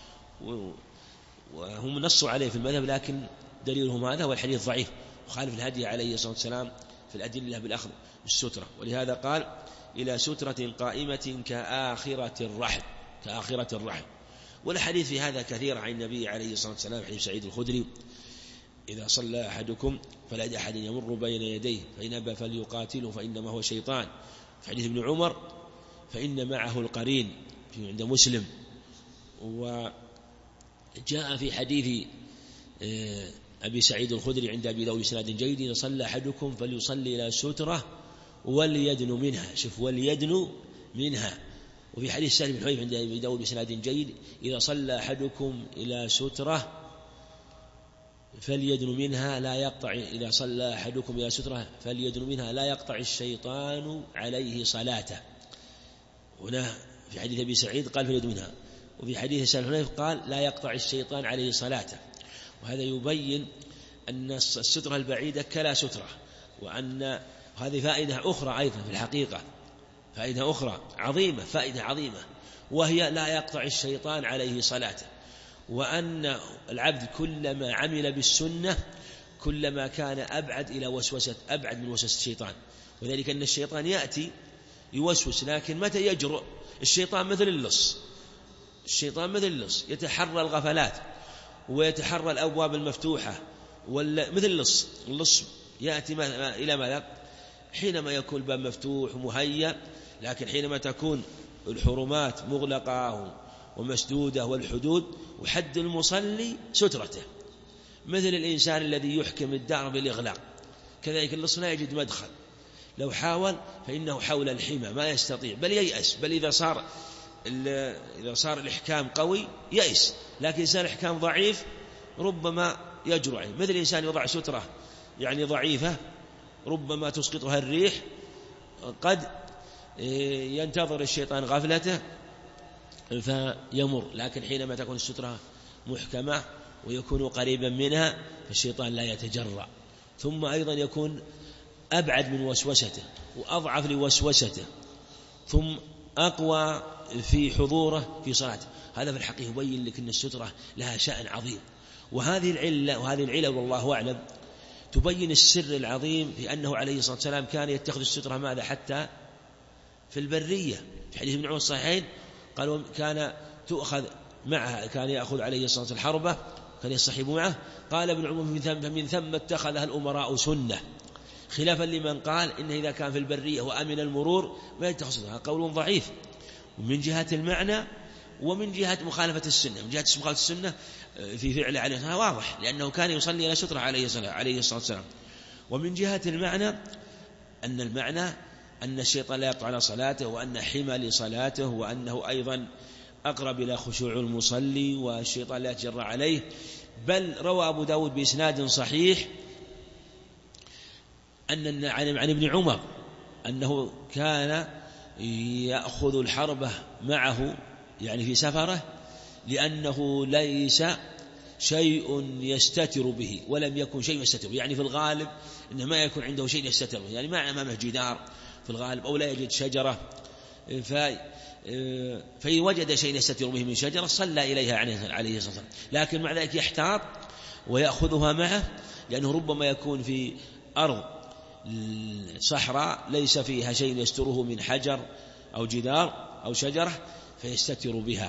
[SPEAKER 2] وهم نصوا عليه في المذهب، لكن دليلهم هذا والحديث ضعيف مخالف الهدي عليه الصلاة والسلام في الأدلة بالأخذ بالسترة. ولهذا قال إلى سترة قائمة كآخرة الرحل. والحديث في هذا كثير عن النبي عليه الصلاة والسلام، حديث سعيد الخدري إذا صلى أحدكم فلا يدع أحد يمر بين يديه فإن أبى فليقاتله فإنما هو شيطان. في حديث ابن عمر فإن معه القرين عند مسلم. وجاء في حديث أبي سعيد الخدري عند أبي داود بسناد جيد إذا صلى أحدكم فليصلي إلى سترة وليدنو منها، شوف وليدنو منها. وفي حديث سهل بن حنيفة عند أبي داود بسناد جيد إذا صلى أحدكم إلى سترة فليدنو منها لا يقطع، إذا صلى أحدكم إلى سترة فليدنو منها لا يقطع الشيطان عليه صلاته. هنا في حديث أبي سعيد قال فليدنو منها، وفي حديث سهل الحنيف قال لا يقطع الشيطان عليه صلاته. وهذا يبين أن السترة البعيدة كلا سترة، وأن هذه فائدة أخرى أيضا في الحقيقة، فائدة أخرى عظيمة، فائدة عظيمة، وهي لا يقطع الشيطان عليه صلاته، وأن العبد كلما عمل بالسنة كلما كان أبعد من وسوسة الشيطان. وذلك أن الشيطان يأتي يوسوس، لكن متى يجرؤ؟ الشيطان مثل اللص يتحرى الغفلات ويتحرى الأبواب المفتوحة، مثل اللص يأتي إلى ماذا؟ حينما يكون الباب مفتوح ومهيأ، لكن حينما تكون الحرمات مغلقة ومسدودة والحدود وحد المصلي سترته، مثل الإنسان الذي يحكم الدار بالإغلاق، كذلك اللص لا يجد مدخل، لو حاول فإنه حول الحمى ما يستطيع، بل ييأس، بل إذا صار الإحكام قوي ييأس، لكن إنسان الإحكام ضعيف ربما يجرؤ، مثل الإنسان يضع سترة يعني ضعيفة ربما تسقطها الريح، قد ينتظر الشيطان غفلته فيمر، لكن حينما تكون السترة محكمة ويكون قريبا منها فالشيطان لا يتجرأ، ثم أيضا يكون أبعد من وسوسته وأضعف لوسوسته، ثم أقوى في حضوره في صلاته. هذا في الحقيقة يبين لك أن السترة لها شأن عظيم، وهذه العلة والله أعلم تبين السر العظيم في أنه عليه الصلاة والسلام كان يتخذ السترة ماذا حتى في البرية. في حديث ابن عمر الصحيحين قالوا كان تؤخذ معها، كان يأخذ عليه الصلاة والسلام الحربة، كان يصطحب معه. قال ابن عمر من ثم اتخذها الأمراء سنة، خلافا لمن قال إنه إذا كان في البرية وأمن المرور ما يتخذها. قول ضعيف من جهة المعنى ومن جهة مخالفة السنة. من جهة مخالفة السنة في فعله عليه الصلاة والسلام واضح، لأنه كان يصلي إلى سترة عليه الصلاة والسلام. ومن جهة المعنى أن الشيطان لا يقطع على صلاته، وأن حمى لصلاته، وأنه أيضا أقرب إلى خشوع المصلي، والشيطان لا يتجرأ عليه. بل روى أبو داود بإسناد صحيح عن ابن عمر أنه كان يأخذ الحربة معه يعني في سفره، لأنه ليس شيء يستتر به ولم يكن شيء يستتر، يعني في الغالب إنه ما يكون عنده شيء يستتر، يعني ما أمامه جدار في الغالب أو لا يجد شجرة، فإن وجد شيء يستتر به من شجرة صلى إليها عليه الصلاة والسلام، لكن مع ذلك يحتاط ويأخذها معه، لأنه ربما يكون في أرض صحراء ليس فيها شيء يستره من حجر أو جدار أو شجرة فيستتر بها.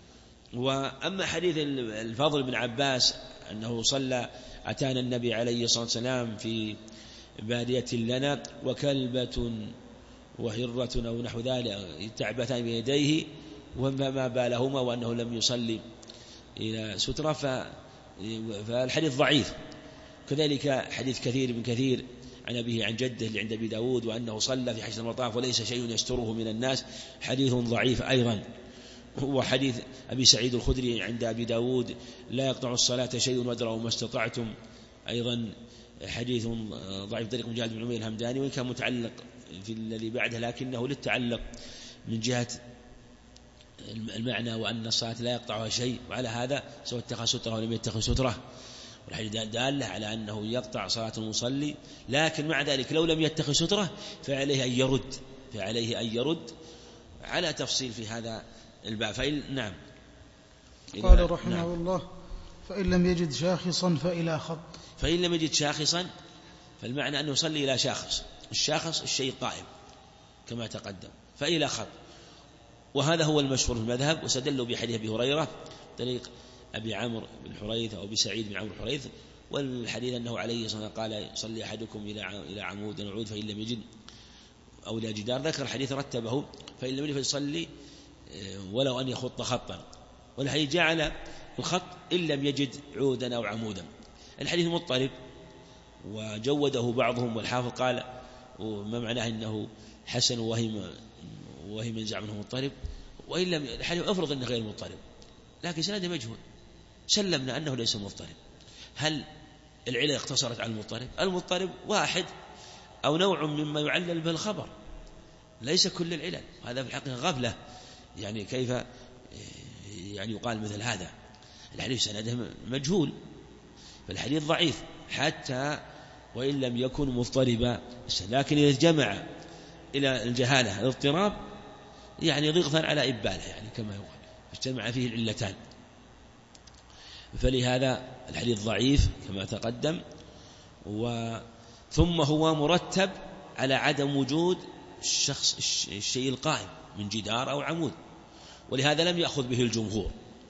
[SPEAKER 2] وأما حديث الفضل بن عباس أنه أتانا النبي عليه الصلاة والسلام في بادية لنا وكلبة وهرة أو نحو ذلك تعبتان بيديه وما بالهما، وأنه لم يصلي إلى سترة، فالحديث ضعيف. كذلك حديث كثير بن كثير عن أبيه عن جده اللي عند أبي داود وأنه صلى في حجر المطاف وليس شيء يستره من الناس، حديث ضعيف أيضا. وحديث أبي سعيد الخدري عند أبي داود لا يقطع الصلاة شيء وادروا ما استطعتم، أيضا حديث ضعيف طريق مجاهد بن عمير الهمداني، وإن كان متعلق في الذي بعده لكنه للتعلق من جهة المعنى وأن الصلاة لا يقطعها شيء، وعلى هذا سواء اتخذ سترة ولم يتخذ سترة، والحديث دالة على أنه يقطع صلاة المصلي، لكن مع ذلك لو لم يتخذ سترة فعليه أن يرد على تفصيل في هذا الباب. نعم.
[SPEAKER 1] قال رحمه الله: فإن لم يجد شاخصا فإلى خط.
[SPEAKER 2] فإن لم يجد شاخصا فالمعنى أنه يصلي إلى شاخص، الشاخص الشيء قائم كما تقدم، فإلى خط، وهذا هو المشهور في المذهب. واستدلوا بحديث أبي هريرة طريق أبي عمرو بن حريث أو أبي سعيد بن عمرو الحريث، والحديث أنه عليه الصلاة والسلام قال: يصلي أحدكم إلى عمود نعود فإن لم يجد أو إلى جدار. ذكر الحديث رتبه: فإن لم يجد فيصلي ولو أن يخط خطا، والحديث جعل الخط إن لم يجد عودا أو عمودا. الحديث مضطرب وجوده بعضهم، والحافظ قال وما معناه أنه حسن وهي من زعم أنه مضطرب، وإن لم الحديث أفرض أنه غير مضطرب لكن سنده مجهول، سلمنا أنه ليس مضطرب. هل العلة اقتصرت على المضطرب؟ المضطرب واحد أو نوع مما يعلل به الخبر، ليس كل العلل، هذا في الحقيقة غفلة. يعني كيف يعني يقال مثل هذا الحديث سنده مجهول، فالحديث ضعيف حتى وإن لم يكن مضطربا، لكن إذا جمع إلى الجهالة الاضطراب يعني ضغطا على إباله، يعني كما يقال اجتمع فيه العلتان، فلهذا الحديث ضعيف كما تقدم. ثم هو مرتب على عدم وجود الشيء القائم من جدار أو عمود، ولهذا لم يأخذ به الجمهور،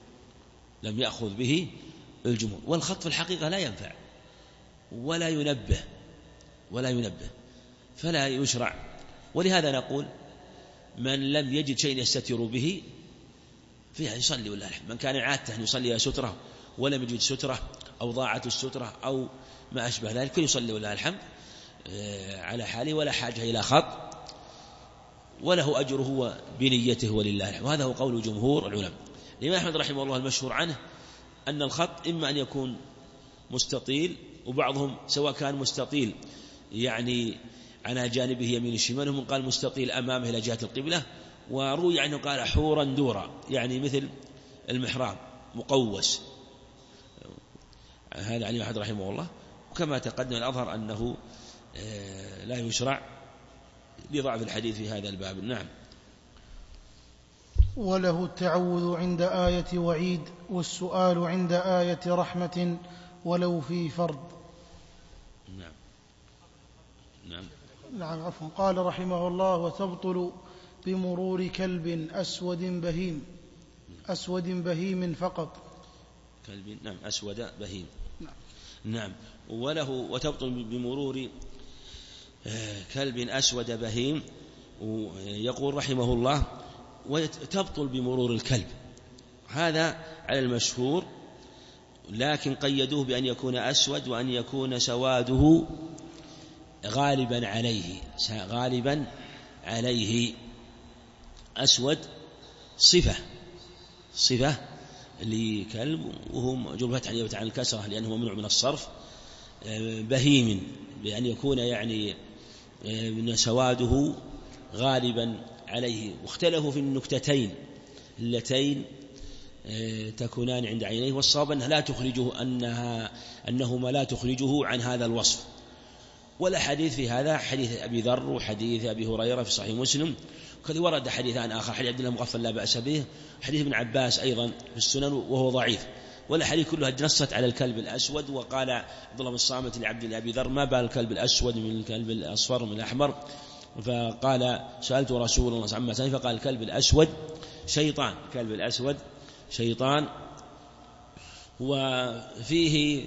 [SPEAKER 2] والخط في الحقيقة لا ينفع ولا ينبه فلا يشرع. ولهذا نقول من لم يجد شيء يستتر به فيها يصلي ولا الحمد. من كان عادته أن يصلي سترة ولم يجد سترة أو ضاعت السترة أو ما أشبه ذلك يصلي ولا الحمد على حاله ولا حاجة إلى خط، وله أجره بنيته ولله الحمد. وهذا هو قول جمهور العلماء. الإمام أحمد رحمه الله المشهور عنه أن الخط إما أن يكون مستطيل، وبعضهم سواء كان مستطيل يعني على جانبه يمين الشمال، ومن قال مستطيل أمامه إلى جهة القبلة، وروي عنه قال حورا دورا يعني مثل المحراب مقوس. هذا عن أحمد رحمه الله. وكما تقدم الأظهر أنه لا يشرع لضعف الحديث في هذا الباب. نعم.
[SPEAKER 1] وله التعوذ عند آية وعيد والسؤال عند آية رحمة ولو في فرض. نعم عفوا. قال رحمه الله: وتبطل بمرور كلب أسود بهيم فقط.
[SPEAKER 2] كلب نعم أسود بهيم نعم. وله وتبطل بمرور كلب أسود بهيم. يقول رحمه الله: وتبطل بمرور الكلب، هذا على المشهور، لكن قيدوه بأن يكون أسود وأن يكون سواده غالبا عليه. أسود صفة لكلب، وهو مجرور فتحا عن الكسرة لأنه ممنوع من الصرف. بهيم بأن يكون يعني من سواده غالبا عليه. واختلفوا في النكتتين اللتين تكونان عند عينيه، والصواب أنهما لا تخرجه عن هذا الوصف. ولا حديث في هذا حديث أبي ذر وحديث أبي هريرة في صحيح مسلم، وقد ورد حديثان آخر، حديث عبد الله مغفل لا بأس به، حديث ابن عباس أيضا في السنن وهو ضعيف. ولا حديث كلها نصت على الكلب الأسود. وقال عبد الله بن الصامت لعبد أبي ذر: ما بال الكلب الأسود من الكلب الأصفر من الأحمر؟ فقال: سألت رسول الله صلى الله عليه وسلم فقال: الكلب الأسود شيطان. وفيه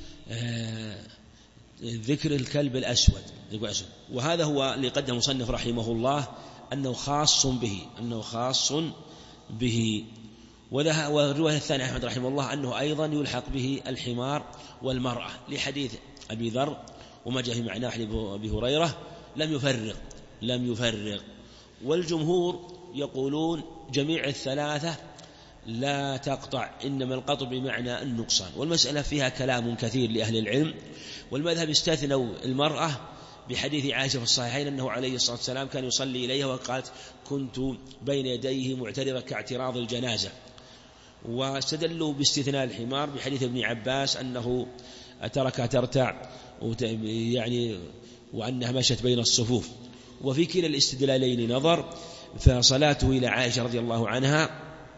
[SPEAKER 2] ذكر الكلب الأسود. وهذا هو اللي قدم المصنف رحمه الله أنه خاص به. والرواية الثانية أحمد رحمه الله أنه أيضا يلحق به الحمار والمرأة، لحديث أبي ذر وما جاء في معناه حديث أبي هريرة لم يفرق. والجمهور يقولون جميع الثلاثة لا تقطع، إنما القطع بمعنى النقصان. والمسألة فيها كلام كثير لأهل العلم، والمذهب استثنوا المرأة بحديث عائشة في الصحيحين أنه عليه الصلاة والسلام كان يصلي إليها وقالت: كنت بين يديه معترضة كاعتراض الجنازة. واستدلوا باستثناء الحمار بحديث ابن عباس أنه تركها ترتع يعني وأنها مشت بين الصفوف. وفي كلا الاستدلالين نظر، فصلاته إلى عائشة رضي الله عنها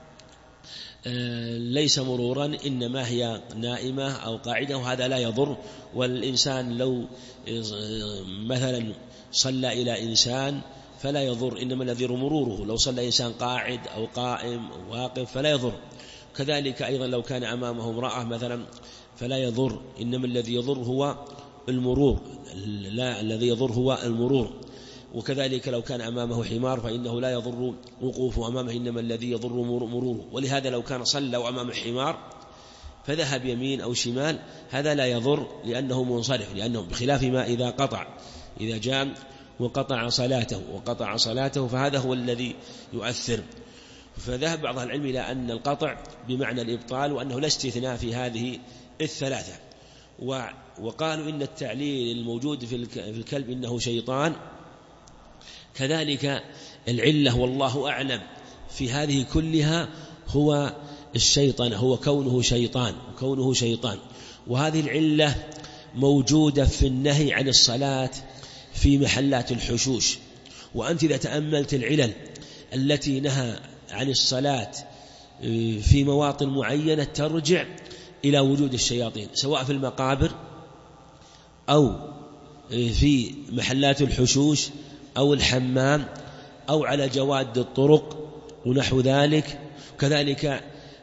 [SPEAKER 2] ليس مرورا، إنما هي نائمة أو قاعدة، وهذا لا يضر. والإنسان لو مثلا صلى إلى إنسان فلا يضر، إنما الذي يضر مروره. لو صلى إنسان قاعد أو قائم أو واقف فلا يضر. كذلك أيضا لو كان أمامه امرأة مثلا فلا يضر، إنما الذي يضر هو المرور. الذي يضر هو المرور. وكذلك لو كان أمامه حمار فإنه لا يضر وقوفه أمامه، إنما الذي يضر مروره. ولهذا لو كان صلى وأمام حمار فذهب يمين أو شمال هذا لا يضر لأنه منصرف، لأنه بخلاف ما إذا جاء وقطع صلاته فهذا هو الذي يؤثر. فذهب بعض العلم إلى أن القطع بمعنى الإبطال، وأنه لا استثناء في هذه الثلاثة. وقالوا إن التعليل الموجود في الكلب إنه شيطان، كذلك العلة والله أعلم في هذه كلها هو الشيطان، هو كونه شيطان. وهذه العلة موجودة في النهي عن الصلاة في محلات الحشوش. وأنت إذا تأملت العلل التي نهى عن الصلاة في مواطن معينة ترجع إلى وجود الشياطين، سواء في المقابر أو في محلات الحشوش أو الحمام أو على جواد الطرق ونحو ذلك. كذلك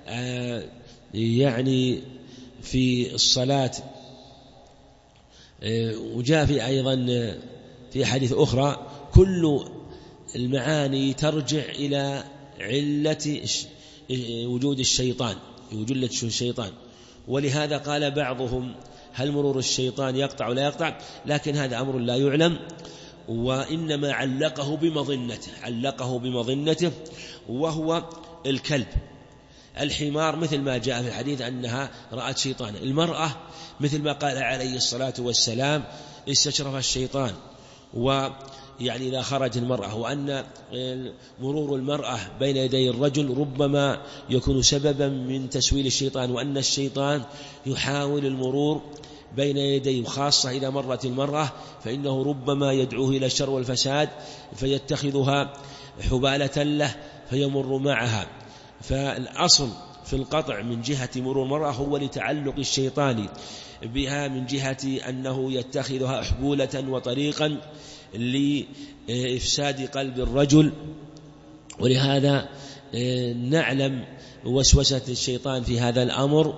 [SPEAKER 2] يعني في الصلاة. وجاء في أيضا في حديث أخرى كل المعاني ترجع إلى علة وجود الشيطان، وجود الشيطان. ولهذا قال بعضهم هل مرور الشيطان يقطع ولا يقطع، لكن هذا أمر لا يعلم، وإنما علقه بمظنته وهو الكلب. الحمار مثل ما جاء في الحديث أنها رأت شيطانا. المرأة مثل ما قال عليه الصلاة والسلام استشرف الشيطان، ويعني إذا خرج المرأة، وأن مرور المرأة بين يدي الرجل ربما يكون سببا من تسويل الشيطان، وأن الشيطان يحاول المرور بين يديه، خاصة إذا مرت المرأة فإنه ربما يدعوه إلى الشر والفساد فيتخذها حبالة له فيمر معها. فالأصل في القطع من جهة مرور المرأة هو لتعلق الشيطان بها، من جهة أنه يتخذها حبولة وطريقا لإفساد قلب الرجل. ولهذا نعلم وسوسة الشيطان في هذا الأمر،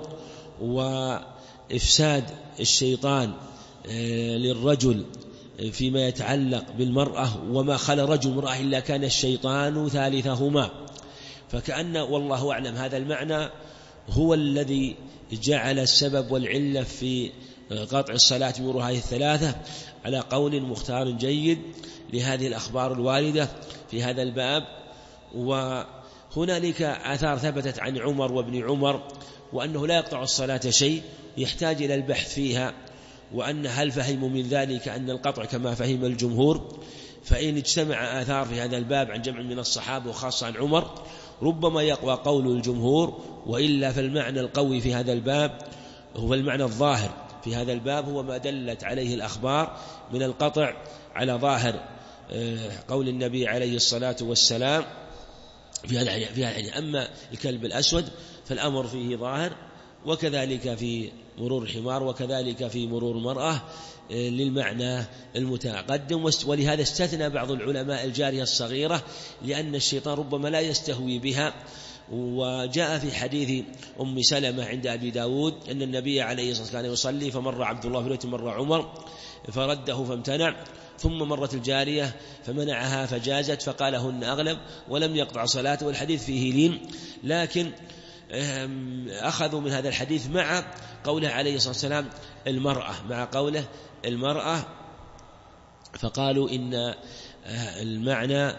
[SPEAKER 2] وإفساد الشيطان للرجل فيما يتعلق بالمرأة، وما خلى رجل مرأة إلا كان الشيطان ثالثهما. فكأن والله أعلم هذا المعنى هو الذي جعل السبب والعلة في قطع الصلاة بمرور هذه الثلاثة، على قول مختار جيد لهذه الأخبار الواردة في هذا الباب. وهنالك آثار ثبتت عن عمر وابن عمر وأنه لا يقطع الصلاة شيء، يحتاج إلى البحث فيها، وأن هل فهموا من ذلك أن القطع كما فهم الجمهور. فإن اجتمع آثار في هذا الباب عن جمع من الصحابة وخاصة عن عمر ربما يقوى قول الجمهور، وإلا فالمعنى القوي في هذا الباب هو المعنى الظاهر في هذا الباب، هو ما دلت عليه الأخبار من القطع على ظاهر قول النبي عليه الصلاة والسلام في هذا الحديث. أما الكلب الأسود فالأمر فيه ظاهر، وكذلك في مرور الحمار، وكذلك في مرور المرأة للمعنى المتقدم. ولهذا استثنى بعض العلماء الجارية الصغيرة، لأن الشيطان ربما لا يستهوي بها. وجاء في حديث أم سلمة عند أبي داود أن النبي عليه الصلاة والسلام كان يصلي فمر عبد الله بن مر عمر فرده فامتنع، ثم مرت الجارية فمنعها فجازت، فقال هن أغلب ولم يقطع صلاته. والحديث فيه لين، لكن أخذوا من هذا الحديث مع قوله عليه الصلاة والسلام المرأة، مع قوله المرأة، فقالوا إن المعنى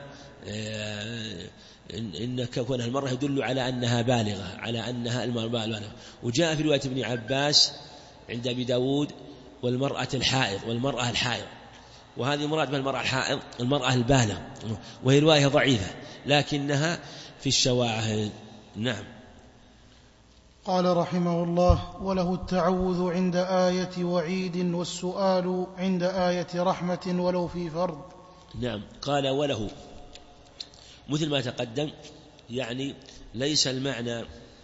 [SPEAKER 2] إن كون المرأة يدل على أنها بالغة، على أنها المرأة بالغة. وجاء في رواية ابن عباس عند أبي داود والمرأة الحائض والمرأة الحائض، وهذه مراد بالمرأة الحائض المرأة البالغة، وهي رواية ضعيفة لكنها في الشواهد. نعم.
[SPEAKER 1] قال رحمه الله: وله التعوذ عند آية وعيد، والسؤال عند آية رحمة ولو في فرض.
[SPEAKER 2] نعم. قال وله مثل ما تقدم، يعني ليس المعنى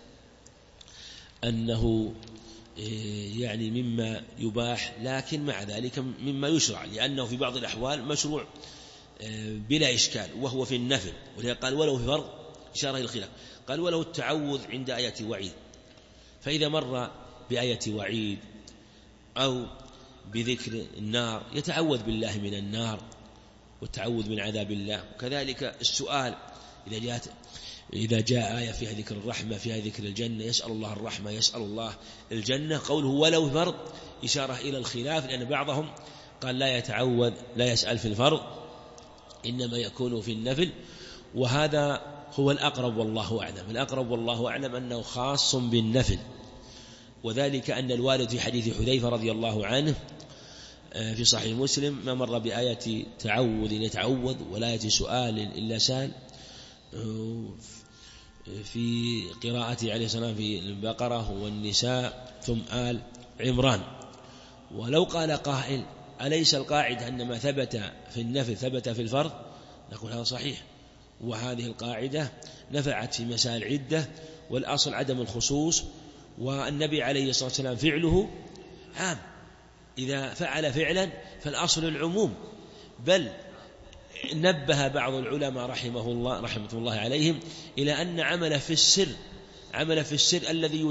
[SPEAKER 2] أنه يعني مما يباح، لكن مع ذلك مما يشرع، لأنه في بعض الأحوال مشروع بلا إشكال وهو في النفل. ولذلك قال ولو في فرض إشارة إلى الخلاف. قال وله التعوذ عند آية وعيد، فإذا مر بآية وعيد أو بذكر النار يتعوذ بالله من النار والتعوذ من عذاب الله. وكذلك السؤال إذا جاء آية فيها ذكر الرحمة فيها ذكر الجنة يسأل الله الرحمة يسأل الله الجنة. قوله ولو فرض إشارة إلى الخلاف، لأن بعضهم قال لا يتعوذ لا يسأل في الفرض إنما يكون في النفل، وهذا هو الأقرب والله أعلم. الأقرب والله أعلم أنه خاص بالنفل، وذلك أن الوارد في حديث حذيفة رضي الله عنه في صحيح مسلم ما مر بآية تعوذ يتعوذ ولا آية سؤال إلا سال في قراءته عليه السلام في البقرة والنساء ثم آل عمران. ولو قال قائل أليس القاعدة أن ما ثبت في النفل ثبت في الفرض؟ نقول هذا صحيح، وهذه القاعدة نفعت في مسائل عدة، والأصل عدم الخصوص، والنبي عليه الصلاة والسلام فعله عام، إذا فعل فعلا فالأصل العموم. بل نبه بعض العلماء رحمة الله عليهم إلى أن عمل في السر الذي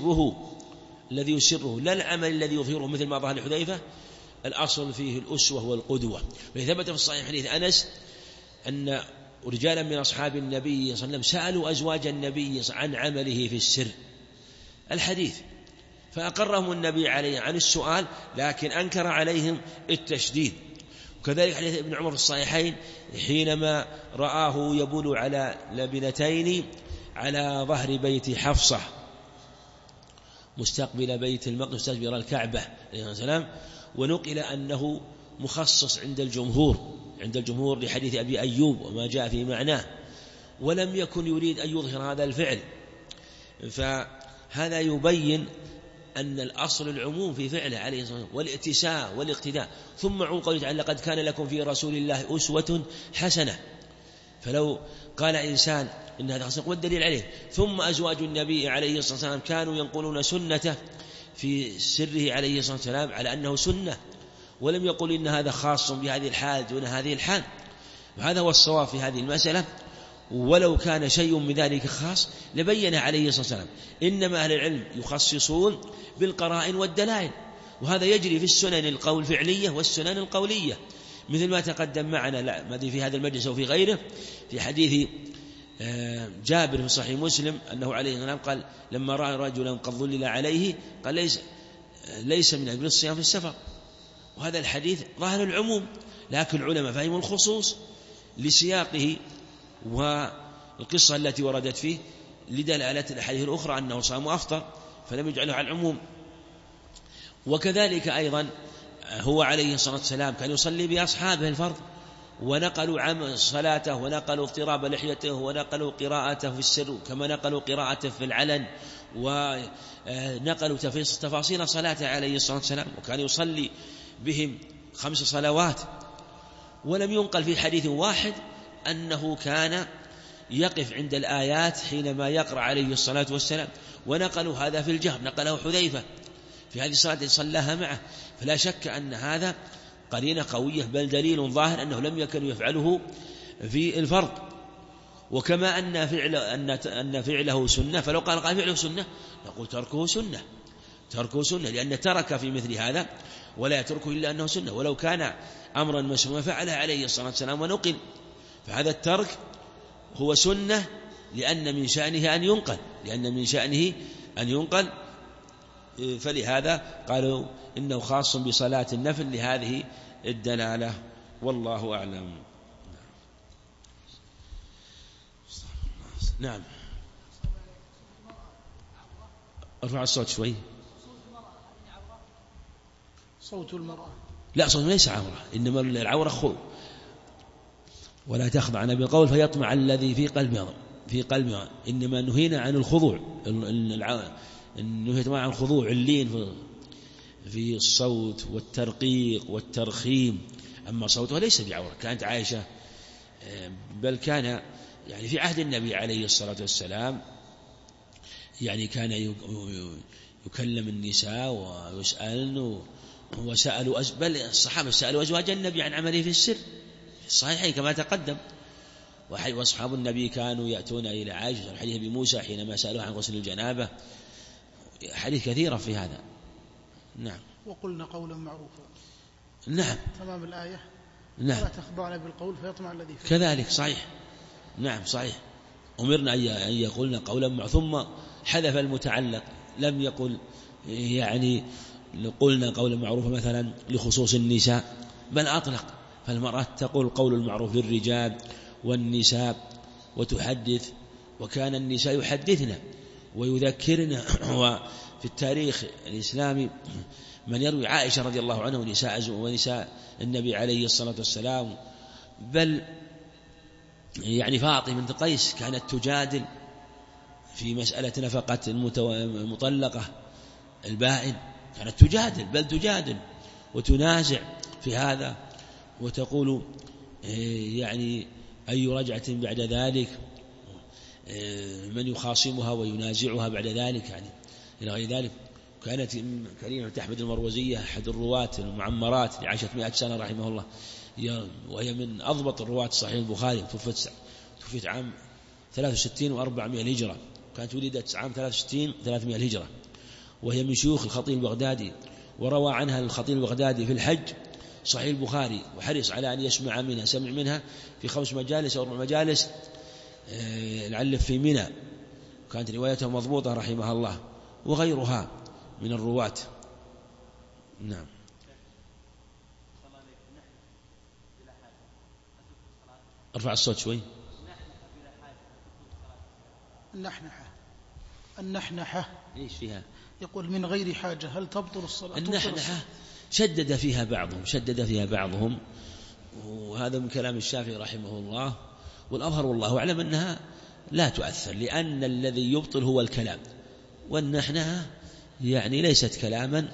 [SPEAKER 2] يسره لا العمل الذي يظهره، مثل ما ظهر لحذيفة الأصل فيه الأسوة والقدوة. وثبت في الصحيح حديث أنس أن رجالا من أصحاب النبي صلى الله عليه وسلم سألوا أزواج النبي عن عمله في السر الحديث، فأقرهم النبي عليه عن السؤال، لكن أنكر عليهم التشديد. وكذلك حديث ابن عمر في الصحيحين حينما رآه يبول على لبنتين على ظهر بيت حفصة مستقبل بيت المقدس مستقبل الكعبة عليه السلام، ونقل أنه مخصص عند الجمهور لحديث أبي أيوب وما جاء في معناه، ولم يكن يريد أن يظهر هذا الفعل. فهذا يبين أن الأصل العموم في فعله عليه الصلاة والسلام والاتساع والاقتداء. ثم عن قوله تعالى لقد كان لكم في رسول الله أسوة حسنة، فلو قال إنسان إن هذا خاص والدليل عليه. ثم أزواج النبي عليه الصلاة والسلام كانوا ينقلون سنته في سره عليه الصلاة والسلام على أنه سنة، ولم يقل إن هذا خاص بهذه الحال دون هذه الحال. وهذا هو الصواب في هذه المسألة. ولو كان شيء من ذلك خاص لبين عليه الصلاة والسلام. إنما أهل العلم يخصصون بالقرائن والدلائل، وهذا يجري في السنن الفعلية والسنن القولية، مثل ما تقدم معنا في هذا المجلس وفي غيره في حديث جابر في صحيح مسلم أنه عليه الصلاة والسلام قال لما رأى رجلا قد ظلل عليه قال ليس من أجل الصيام في السفر. وهذا الحديث ظاهر العموم، لكن العلماء فهموا الخصوص لسياقه والقصة التي وردت فيه لدلالة الحديث الأخرى أنه صام وأفطر، فلم يجعله على العموم. وكذلك أيضا هو عليه الصلاة والسلام كان يصلي بأصحابه الفرض، ونقلوا صلاته ونقلوا اضطراب لحيته ونقلوا قراءته في السر كما نقلوا قراءته في العلن، ونقلوا تفاصيل صلاته عليه الصلاة والسلام. وكان يصلي بهم 5 صلوات، ولم ينقل في حديث واحد أنه كان يقف عند الآيات حينما يقرأ عليه الصلاة والسلام. ونقلوا هذا في الجهر، نقله حذيفة في هذه الصلاة التي صلاها معه. فلا شك أن هذا قرينة قوية، بل دليل ظاهر أنه لم يكن يفعله في الفرض. وكما أن فعله سنة، فلو قال فعله سنة نقول تركه سنة لأن ترك في مثل هذا ولا يتركه إلا أنه سنة. ولو كان أمرا مسموما فعله عليه الصلاة والسلام ونقل، فهذا الترك هو سنة لأن من شأنه أن ينقل فلهذا قالوا إنه خاص بصلاة النفل لهذه الدلالة، والله أعلم. نعم. ارفع الصوت شوي.
[SPEAKER 1] صوت المرأة
[SPEAKER 2] لا، صوت ليس عورة، إنما العورة خلق. ولا تخضعن بالقول فيطمع الذي في قلبها إنما نهينا عن الخضوع، نهينا عن الخضوع اللين في الصوت والترقيق والترخيم. أما صوته ليس بعورة. كانت عائشة بل كان يعني في عهد النبي عليه الصلاة والسلام يعني كان يكلم النساء ويسألن بل الصحابة سألوا أزواج النبي عن عمله في السر في الصحيحين كما تقدم. وأصحاب النبي كانوا يأتون إلى عائشة الحديث بموسى حينما سألوه عن غسل الجنابة، حديث كثيرة في هذا. نعم.
[SPEAKER 1] وقلنا قولا معروفا.
[SPEAKER 2] نعم.
[SPEAKER 1] تمام الآية.
[SPEAKER 2] نعم.
[SPEAKER 1] ولا تخضعن بالقول فيطمع الذي فيه.
[SPEAKER 2] كذلك صحيح. نعم صحيح. أمرنا أن يقولنا قولا معروفا، ثم حذف المتعلق، لم يقل يعني قلنا قولا معروفا مثلا لخصوص النساء، بل أطلق. فالمرأة تقول قول المعروف للرجال والنساء وتحدث، وكان النساء يحدثنا ويذكرنا. وفي التاريخ الإسلامي من يروي عائشة رضي الله عنها ونساء النبي عليه الصلاة والسلام، بل يعني فاطمة بنت قيس كانت تجادل في مسألة نفقة المطلقة البائن كانت تجادل، بل تجادل وتنازع في هذا، وتقول يعني أي رجعة بعد ذلك، من يخاصمها وينازعها بعد ذلك، يعني إلى غير ذلك. كانت كريمة أحمد المروزية أحد الرواة المعمرات اللي عاشت 100 سنة رحمه الله، وهي من أضبط الرواة صحيح البخاري، توفيت عام 63 و400 الهجرة، كانت ولدت عام 63 300 الهجرة، وهي من شيوخ الخطيب البغدادي، وروى عنها الخطيب البغدادي في الحج صحيح البخاري، وحرص على أن يسمع منها، سمع منها في 5 مجالس أو 4 مجالس لعل في منى، كانت روايته مضبوطة رحمها الله، وغيرها من الرواة. نعم. ارفع الصوت شوي.
[SPEAKER 1] النحنحة
[SPEAKER 2] ايش فيها؟
[SPEAKER 1] يقول من غير حاجة هل تبطل الصلاة؟
[SPEAKER 2] النحنحة شدد فيها بعضهم، وهذا من كلام الشافعي رحمه الله، والأظهر والله أعلم أنها لا تؤثر، لأن الذي يبطل هو الكلام، والنحنحة يعني ليست كلاما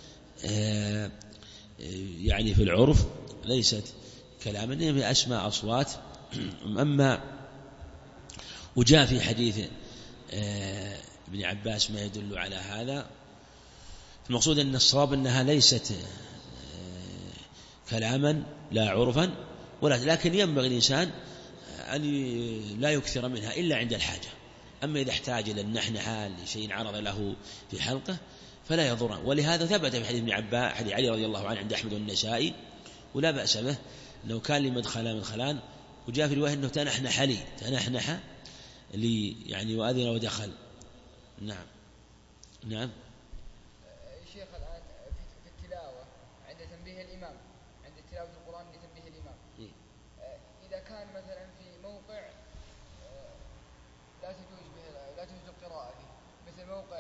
[SPEAKER 2] يعني في العرف ليست كلاما، إنما أسماء أصوات. أما وجاء في حديث ابن عباس ما يدل على هذا، المقصود أن الصواب أنها ليست كلاما لا عرفا لكن ينبغي الإنسان أن لا يكثر منها إلا عند الحاجة. أما إذا احتاج إلى النحنحة لشيء عرض له في حلقه فلا يضر، ولهذا ثبت في حديث ابن عباس حديث علي رضي الله عنه عند أحمد والنسائي ولا بأس به، أنه كان لي مدخلان، وجاء في رواية أنه تنحنح لي يعني وأذن ودخل. نعم.
[SPEAKER 3] شيخ الآن في التلاوة عند تنبيه الإمام، عند تلاوة القرآن لتنبيه الإمام، إذا كان مثلا في موقع لا تجوز القراءة فيه، مثل موقع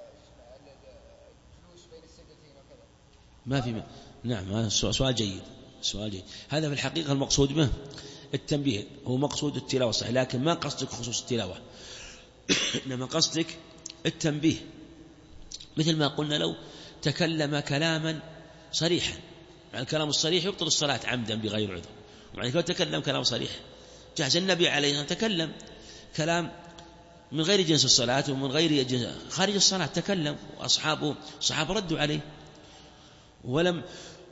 [SPEAKER 3] الجلوس بين السجدتين وكذا
[SPEAKER 2] ما في نعم. هذا سؤال جيد. هذا في الحقيقة المقصود به التنبيه، هو مقصود التلاوة صحيح، لكن ما قصدك خصوص التلاوة إنما قصدك التنبيه، مثل ما قلنا لو تكلم كلاما صريحا، يعني الكلام الصريح يبطل الصلاة عمدا بغير عذر، يعني لو تكلم كلام صريح جاء النبي عليه الصلاة والسلام تكلم كلام من غير جنس الصلاة ومن غير جنس خارج الصلاة، تكلم وأصحابه ردوا عليه، ولم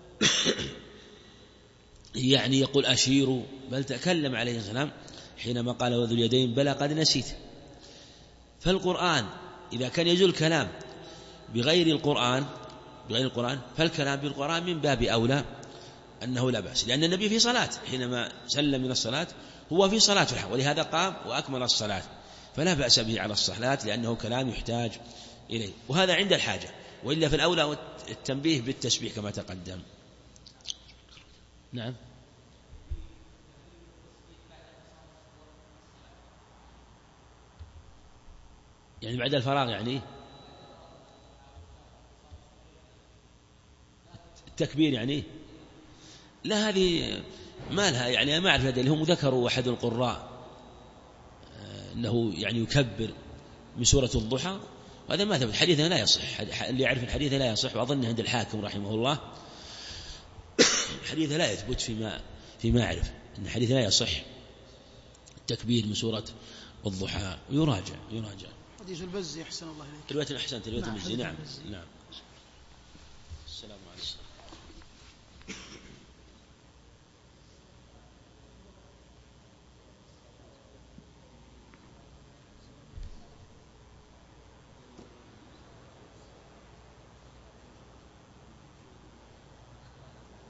[SPEAKER 2] يعني يقول أشيروا، بل تكلم عليه السلام حينما قال وذو اليدين بلى قد نسيت. فالقرآن إذا كان يجوز الكلام بغير القرآن فالكلام بالقرآن من باب أولى أنه لا بأس، لأن النبي في صلاة، حينما سلم من الصلاة هو في صلاة، ولهذا قام وأكمل الصلاة، فلا بأس به على الصلاة لأنه كلام يحتاج إليه، وهذا عند الحاجة، وإلا في الأولى التنبيه بالتسبيح كما تقدم. نعم. يعني بعد الفراغ، يعني التكبير، يعني لا هذه ما لها، يعني ما أعرف اللي هم ذكروا أحد القراء أنه يعني يكبر من سورة الضحى، وهذا ما ثبت، حديثه لا يصح، اللي يعرف الحديث لا يصح، وأظن عند الحاكم رحمه الله حديثه لا يثبت فيما أعرف، أن حديث لا يصح التكبير من سورة الضحى، يراجع.
[SPEAKER 1] حديث البزي أحسن الله إليك،
[SPEAKER 2] رواية أحسنت، رواية البزي. نعم.